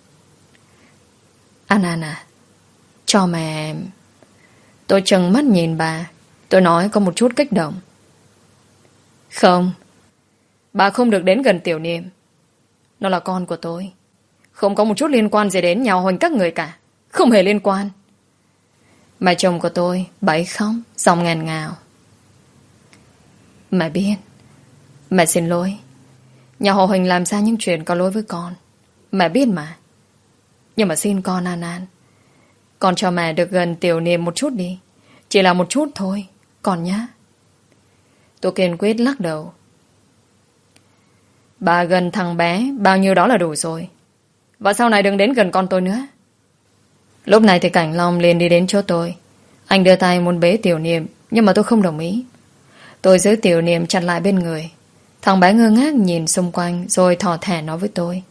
An An à, cho mẹ... Tôi trừng mắt nhìn bà. Tôi nói có một chút kích động. Không, bà không được đến gần Tiểu Niệm. Nó là con của tôi. Không có một chút liên quan gì đến nhau Hoành các người cả. Không hề liên quan. Mẹ chồng của tôi bẫy khóc, giọng nghẹn ngào. Mẹ biết. Mẹ xin lỗi. Nhà họ Huỳnh làm ra những chuyện có lỗi với con. Mẹ biết mà. Nhưng mà xin con An An, con cho mẹ được gần Tiểu Niệm một chút đi. Chỉ là một chút thôi, con nhá. Tôi kiên quyết lắc đầu. Bà gần thằng bé bao nhiêu đó là đủ rồi. Và sau này đừng đến gần con tôi nữa. Lúc này thì Cảnh Long liền đi đến chỗ tôi. Anh đưa tay muốn bế Tiểu Niệm, nhưng mà tôi không đồng ý. Tôi giữ Tiểu Niệm chặt lại bên người. Thằng bé ngơ ngác nhìn xung quanh, rồi thỏ thẻ nói với tôi.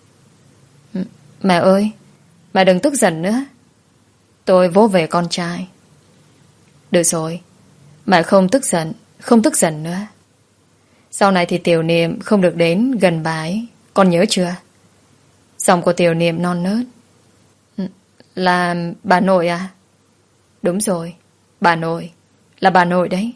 Mẹ ơi, mẹ đừng tức giận nữa. Tôi vỗ về con trai. Được rồi, mẹ không tức giận, không tức giận nữa. Sau này thì Tiểu Niệm không được đến gần bà ấy. Con nhớ chưa? Giọng của Tiểu Niệm non nớt. Là bà nội à? Đúng rồi, bà nội. Là bà nội đấy.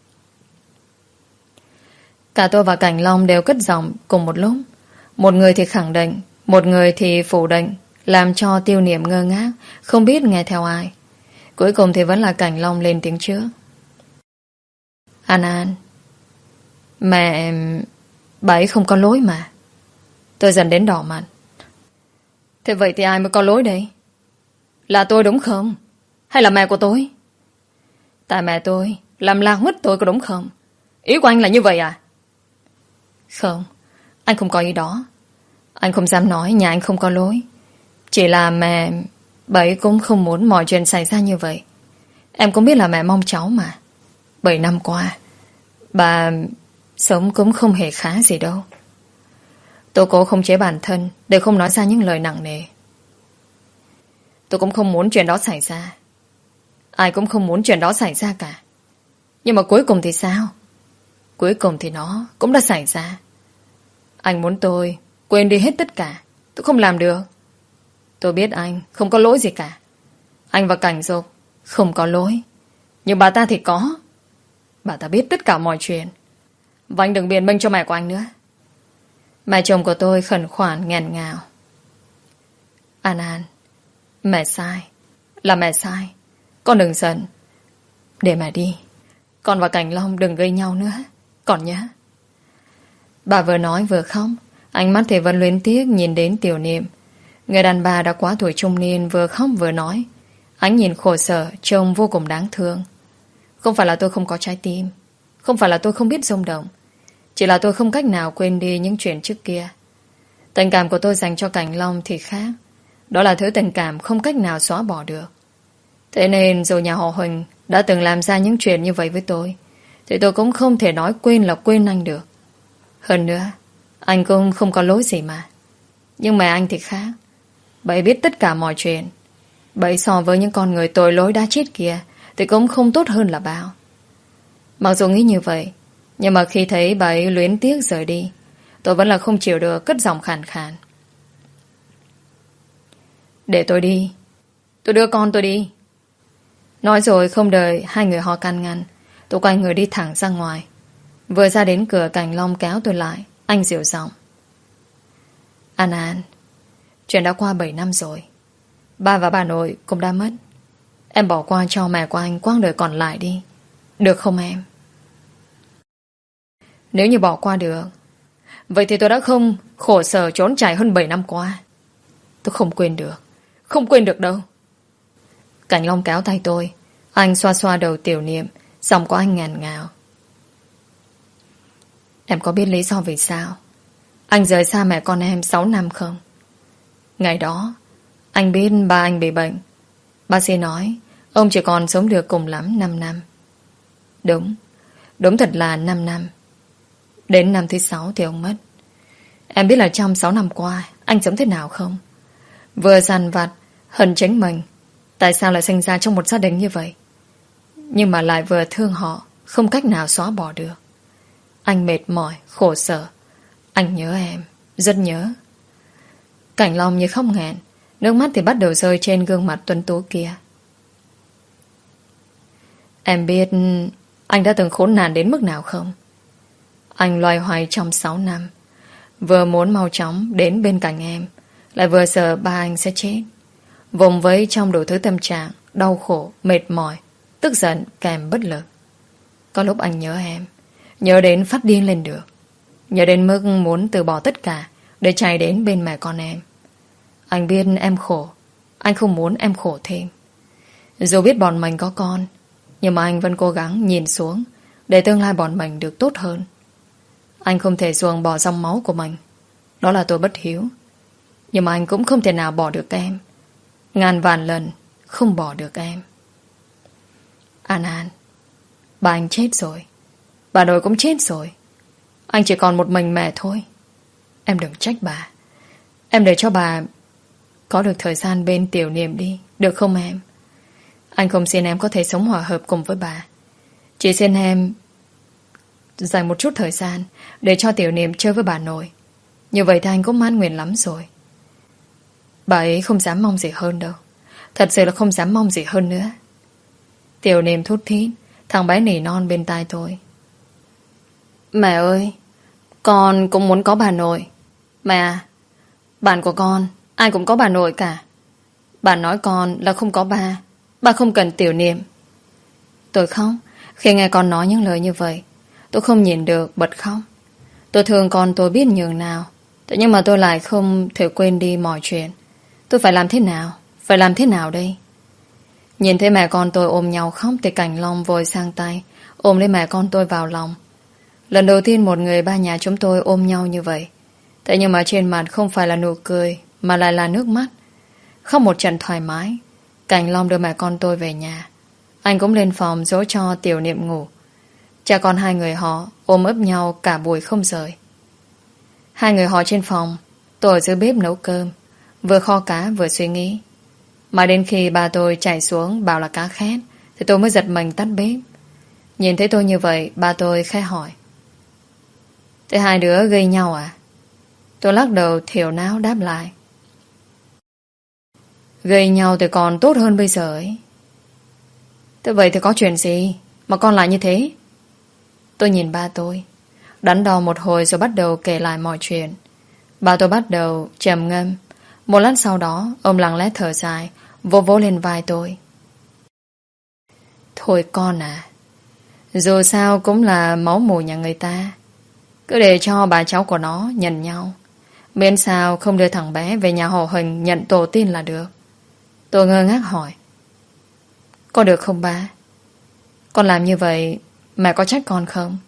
Cả tôi và Cảnh Long đều cất giọng cùng một lúc. Một người thì khẳng định, một người thì phủ định, làm cho Tiểu Niệm ngơ ngác, không biết nghe theo ai. Cuối cùng thì vẫn là Cảnh Long lên tiếng trước. An An, mẹ... bà ấy không có lỗi mà. Tôi dần đến đỏ mặt. Thế vậy thì ai mới có lỗi đây? Là tôi đúng không? Hay là mẹ của tôi? Tại mẹ tôi làm lạc mất tôi có đúng không? Ý của anh là như vậy à? Không, anh không có ý đó. Anh không dám nói nhà anh không có lỗi. Chỉ là mẹ... bà ấy cũng không muốn mọi chuyện xảy ra như vậy. Em cũng biết là mẹ mong cháu mà. Bảy năm qua bà sống cũng không hề khá gì đâu. Tôi cố khống chế bản thân để không nói ra những lời nặng nề. Tôi cũng không muốn chuyện đó xảy ra. Ai cũng không muốn chuyện đó xảy ra cả. Nhưng mà cuối cùng thì sao? Cuối cùng thì nó cũng đã xảy ra. Anh muốn tôi quên đi hết tất cả. Tôi không làm được. Tôi biết anh không có lỗi gì cả. Anh và Cảnh Dục không có lỗi. Nhưng bà ta thì có. Bà ta biết tất cả mọi chuyện. Và anh đừng biện minh cho mẹ của anh nữa. Mẹ chồng của tôi khẩn khoản nghẹn ngào. An An, mẹ sai. Là mẹ sai. Con đừng giận. Để mẹ đi. Con và Cảnh Long đừng gây nhau nữa. Con nhé. Bà vừa nói vừa khóc. Ánh mắt thì vẫn luyến tiếc nhìn đến Tiểu Niệm. Người đàn bà đã quá tuổi trung niên vừa khóc vừa nói. Ánh nhìn khổ sở trông vô cùng đáng thương. Không phải là tôi không có trái tim. Không phải là tôi không biết rung động. Chỉ là tôi không cách nào quên đi những chuyện trước kia. Tình cảm của tôi dành cho Cảnh Long thì khác. Đó là thứ tình cảm không cách nào xóa bỏ được. Thế nên dù nhà họ Huỳnh đã từng làm ra những chuyện như vậy với tôi, thì tôi cũng không thể nói quên là quên anh được. Hơn nữa, anh cũng không có lỗi gì mà. Nhưng mà anh thì khác. Bà ấy biết tất cả mọi chuyện. Bà ấy so với những con người tội lỗi đã chết kia thì cũng không tốt hơn là bao. Mặc dù nghĩ như vậy, nhưng mà khi thấy bà ấy luyến tiếc rời đi, tôi vẫn là không chịu được cất giọng khàn khàn. Để tôi đi. Tôi đưa con tôi đi. Nói rồi không đợi hai người họ can ngăn, tôi quay người đi thẳng ra ngoài. Vừa ra đến cửa, Cảnh Long kéo tôi lại. Anh dịu giọng. An An, chuyện đã qua bảy năm rồi. Ba và bà nội cũng đã mất. Em bỏ qua cho mẹ của anh quãng đời còn lại đi. Được không em? Nếu như bỏ qua được, vậy thì tôi đã không khổ sở trốn chạy hơn bảy năm qua. Tôi không quên được. Không quên được đâu. Cảnh Long kéo tay tôi. Anh xoa xoa đầu Tiểu Niệm. Giọng của anh ngàn ngào. Em có biết lý do vì sao anh rời xa mẹ con em sáu năm không? Ngày đó anh biết ba anh bị bệnh. Bác sĩ nói ông chỉ còn sống được cùng lắm năm năm. Đúng. Đúng thật là năm năm. Đến năm thứ sáu thì ông mất. Em biết là trong sáu năm qua anh sống thế nào không? Vừa dằn vặt hận chính mình. Tại sao lại sinh ra trong một gia đình như vậy? Nhưng mà lại vừa thương họ, không cách nào xóa bỏ được. Anh mệt mỏi, khổ sở. Anh nhớ em, rất nhớ. Cảnh Long như khóc nghẹn. Nước mắt thì bắt đầu rơi trên gương mặt tuấn tú kia. Em biết anh đã từng khốn nạn đến mức nào không? Anh loay hoay trong sáu năm. Vừa muốn mau chóng đến bên cạnh em, lại vừa sợ ba anh sẽ chết. Vùng vẫy trong đủ thứ tâm trạng, đau khổ, mệt mỏi, tức giận kèm bất lực. Có lúc anh nhớ em, nhớ đến phát điên lên được, nhớ đến mức muốn từ bỏ tất cả để chạy đến bên mẹ con em. Anh biết em khổ, anh không muốn em khổ thêm. Dù biết bọn mình có con, nhưng mà anh vẫn cố gắng nhìn xuống để tương lai bọn mình được tốt hơn. Anh không thể ruồng bỏ dòng máu của mình, đó là tôi bất hiếu. Nhưng mà anh cũng không thể nào bỏ được em, ngàn vạn lần không bỏ được em. An An, bà anh chết rồi, bà nội cũng chết rồi, anh chỉ còn một mình mẹ thôi. Em đừng trách bà. Em để cho bà có được thời gian bên Tiểu Niệm đi, được không em? Anh không xin em có thể sống hòa hợp cùng với bà, chỉ xin em dành một chút thời gian để cho Tiểu Niệm chơi với bà nội. Như vậy thì anh cũng mãn nguyện lắm rồi. Bà ấy không dám mong gì hơn đâu, thật sự là không dám mong gì hơn nữa. Tiểu Niệm thút thít, thằng bé nỉ non bên tai tôi. Mẹ ơi, con cũng muốn có bà nội. Mẹ à, bạn của con ai cũng có bà nội cả. Bà nói con là không có ba, bà không cần Tiểu Niệm. Tôi khóc khi nghe con nói những lời như vậy. Tôi không nhìn được bật khóc. Tôi thương con tôi biết nhường nào, thế nhưng mà tôi lại không thể quên đi mọi chuyện. Tôi phải làm thế nào? Phải làm thế nào đây? Nhìn thấy mẹ con tôi ôm nhau khóc thì Cảnh Long vội sang tay ôm lấy mẹ con tôi vào lòng. Lần đầu tiên một người ba nhà chúng tôi ôm nhau như vậy. Thế nhưng mà trên mặt không phải là nụ cười, mà lại là nước mắt. Khóc một trận thoải mái, Cảnh Long đưa mẹ con tôi về nhà. Anh cũng lên phòng dỗ cho Tiểu Niệm ngủ. Cha con hai người họ ôm ấp nhau cả buổi không rời. Hai người họ trên phòng, tôi ở dưới bếp nấu cơm, vừa kho cá vừa suy nghĩ. Mà đến khi bà tôi chạy xuống bảo là cá khét, thì tôi mới giật mình tắt bếp. Nhìn thấy tôi như vậy, bà tôi khẽ hỏi: thế hai đứa gây nhau à? Tôi lắc đầu thiểu não đáp lại: gây nhau thì còn tốt hơn bây giờ ấy. Thế vậy thì có chuyện gì mà con lại như thế? Tôi nhìn ba tôi, đắn đo một hồi rồi bắt đầu kể lại mọi chuyện. Ba tôi bắt đầu trầm ngâm. Một lát sau đó, ông lặng lẽ thở dài, vỗ vỗ lên vai tôi. Thôi con à, dù sao cũng là máu mủ nhà người ta, cứ để cho bà cháu của nó nhận nhau, miễn sao không đưa thằng bé về nhà họ Huỳnh nhận tổ tiên là được. Tôi ngơ ngác hỏi: có được không ba? Con làm như vậy mẹ có trách con không?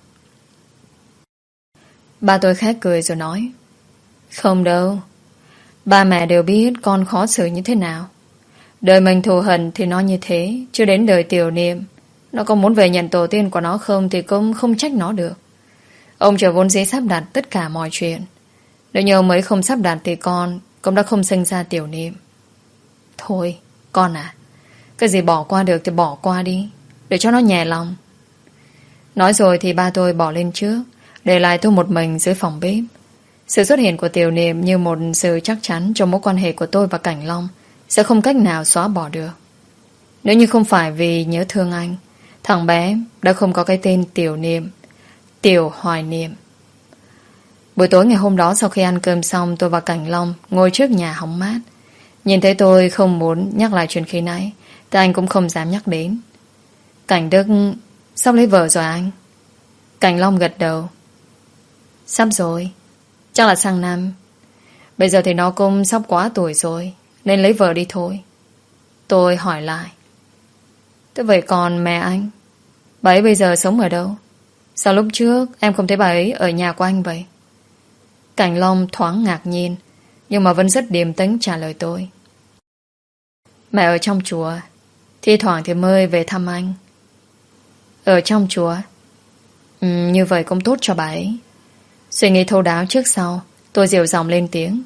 Ba tôi khẽ cười rồi nói: không đâu, ba mẹ đều biết con khó xử như thế nào. Đời mình thù hận thì nó như thế, chứ đến đời Tiểu Niệm, nó có muốn về nhận tổ tiên của nó không thì cũng không trách nó được. Ông trời vốn dĩ sắp đặt tất cả mọi chuyện. Nếu như ông ấy không sắp đặt thì con cũng đã không sinh ra Tiểu Niệm. Thôi con à, cái gì bỏ qua được thì bỏ qua đi, để cho nó nhẹ lòng. Nói rồi thì ba tôi bỏ lên trước, để lại tôi một mình dưới phòng bếp. Sự xuất hiện của Tiểu Niệm như một sự chắc chắn trong mối quan hệ của tôi và Cảnh Long sẽ không cách nào xóa bỏ được. Nếu như không phải vì nhớ thương anh, thằng bé đã không có cái tên Tiểu Niệm, Tiểu Hoài Niệm. Buổi tối ngày hôm đó, sau khi ăn cơm xong, tôi và Cảnh Long ngồi trước nhà hóng mát. Nhìn thấy tôi không muốn nhắc lại chuyện khi nãy, thì anh cũng không dám nhắc đến. Cảnh Đức sắp lấy vợ rồi anh? Cảnh Long gật đầu. Sắp rồi, chắc là sang năm. Bây giờ thì nó cũng sắp quá tuổi rồi, nên lấy vợ đi thôi. Tôi hỏi lại: thế vậy còn mẹ anh, bà ấy bây giờ sống ở đâu? Sao lúc trước em không thấy bà ấy ở nhà của anh vậy? Cảnh Long thoáng ngạc nhiên, nhưng mà vẫn rất điềm tĩnh trả lời tôi: mẹ ở trong chùa, thi thoảng thì mới về thăm anh. Ở trong chùa? Ừ, như vậy cũng tốt cho bà ấy. Suy nghĩ thấu đáo trước sau, tôi dịu giọng lên tiếng: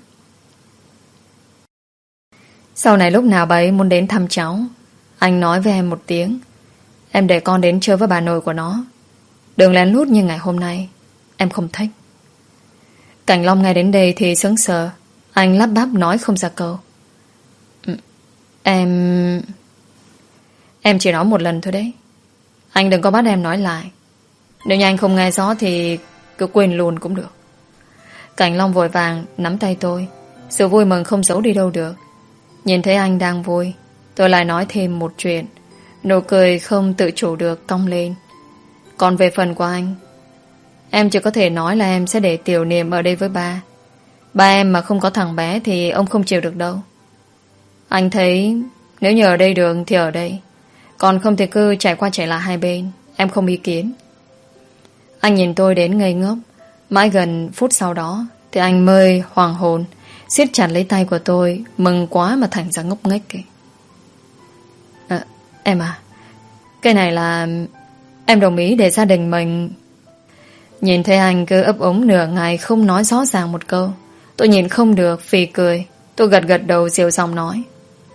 sau này lúc nào bà ấy muốn đến thăm cháu, anh nói với em một tiếng, em để con đến chơi với bà nội của nó. Đừng lén lút như ngày hôm nay, em không thích. Cảnh Long nghe đến đây thì sững sờ. Anh lắp bắp nói không ra câu. ừ, Em... Em chỉ nói một lần thôi đấy, anh đừng có bắt em nói lại. Nếu như anh không nghe rõ thì cứ quên luôn cũng được. Cảnh Long vội vàng nắm tay tôi. Sự vui mừng không giấu đi đâu được. Nhìn thấy anh đang vui, tôi lại nói thêm một chuyện. Nụ cười không tự chủ được cong lên. Còn về phần của anh, em chỉ có thể nói là em sẽ để Tiểu Niệm ở đây với ba. Ba em mà không có thằng bé thì ông không chịu được đâu. Anh thấy nếu như ở đây được thì ở đây, còn không thì cứ chạy qua chạy lại hai bên. Em không ý kiến. Anh nhìn tôi đến ngây ngốc. Mãi gần phút sau đó thì anh mới hoàng hồn, siết chặt lấy tay của tôi, mừng quá mà thành ra ngốc nghếch kìa. À, em à, cái này là em đồng ý để gia đình mình. Nhìn thấy anh cứ ấp úng nửa ngày không nói rõ ràng một câu, tôi nhìn không được phì cười. Tôi gật gật đầu dịu giọng nói: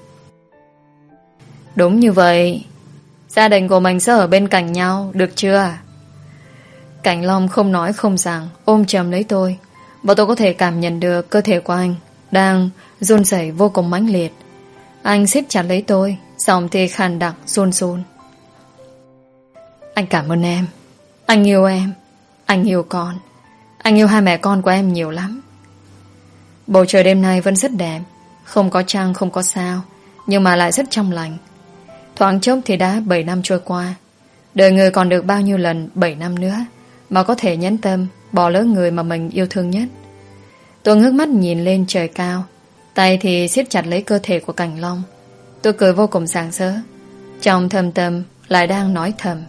đúng như vậy, gia đình của mình sẽ ở bên cạnh nhau, được chưa? Cảnh Long không nói không rằng ôm chầm lấy tôi, và tôi có thể cảm nhận được cơ thể của anh đang run rẩy vô cùng mãnh liệt. Anh siết chặt lấy tôi, giọng thì khàn đặc run run: anh cảm ơn em. Anh yêu em. Anh yêu con. Anh yêu hai mẹ con của em nhiều lắm. Bầu trời đêm nay vẫn rất đẹp, không có trăng, không có sao, nhưng mà lại rất trong lành. Thoáng chốc thì đã bảy năm trôi qua. Đời người còn được bao nhiêu lần bảy năm nữa mà có thể nhẫn tâm bỏ lỡ người mà mình yêu thương nhất. Tôi ngước mắt nhìn lên trời cao, tay thì siết chặt lấy cơ thể của Cảnh Long. Tôi cười vô cùng sảng sỡ, trong thầm tâm lại đang nói thầm: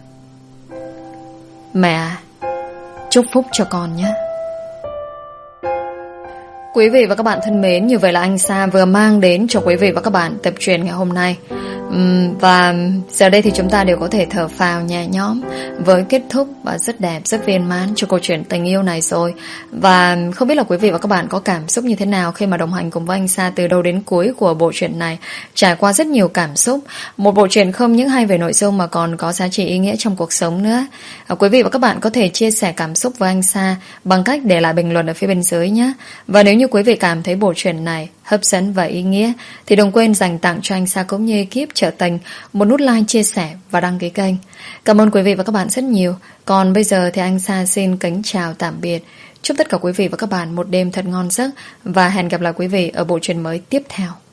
mẹ à, chúc phúc cho con nhé. Quý vị và các bạn thân mến, như vậy là anh Sa vừa mang đến cho quý vị và các bạn tập truyện ngày hôm nay. uhm, Và giờ đây thì chúng ta đều có thể thở phào nhẹ nhõm với kết thúc và rất đẹp, rất viên mãn cho câu chuyện tình yêu này rồi. Và không biết là quý vị và các bạn có cảm xúc như thế nào khi mà đồng hành cùng với anh Sa từ đầu đến cuối của bộ truyện này. Trải qua rất nhiều cảm xúc, một bộ truyện không những hay về nội dung mà còn có giá trị ý nghĩa trong cuộc sống nữa. à, Quý vị và các bạn có thể chia sẻ cảm xúc với anh Sa bằng cách để lại bình luận ở phía bên dưới nhé. Và nếu như quý vị cảm thấy bộ truyện này hấp dẫn và ý nghĩa thì đừng quên dành tặng cho anh Sa cũng như ekip Trở Tình một nút like, chia sẻ và đăng ký kênh. Cảm ơn quý vị và các bạn rất nhiều. Còn bây giờ thì anh Sa xin kính chào tạm biệt. Chúc tất cả quý vị và các bạn một đêm thật ngon giấc và hẹn gặp lại quý vị ở bộ truyện mới tiếp theo.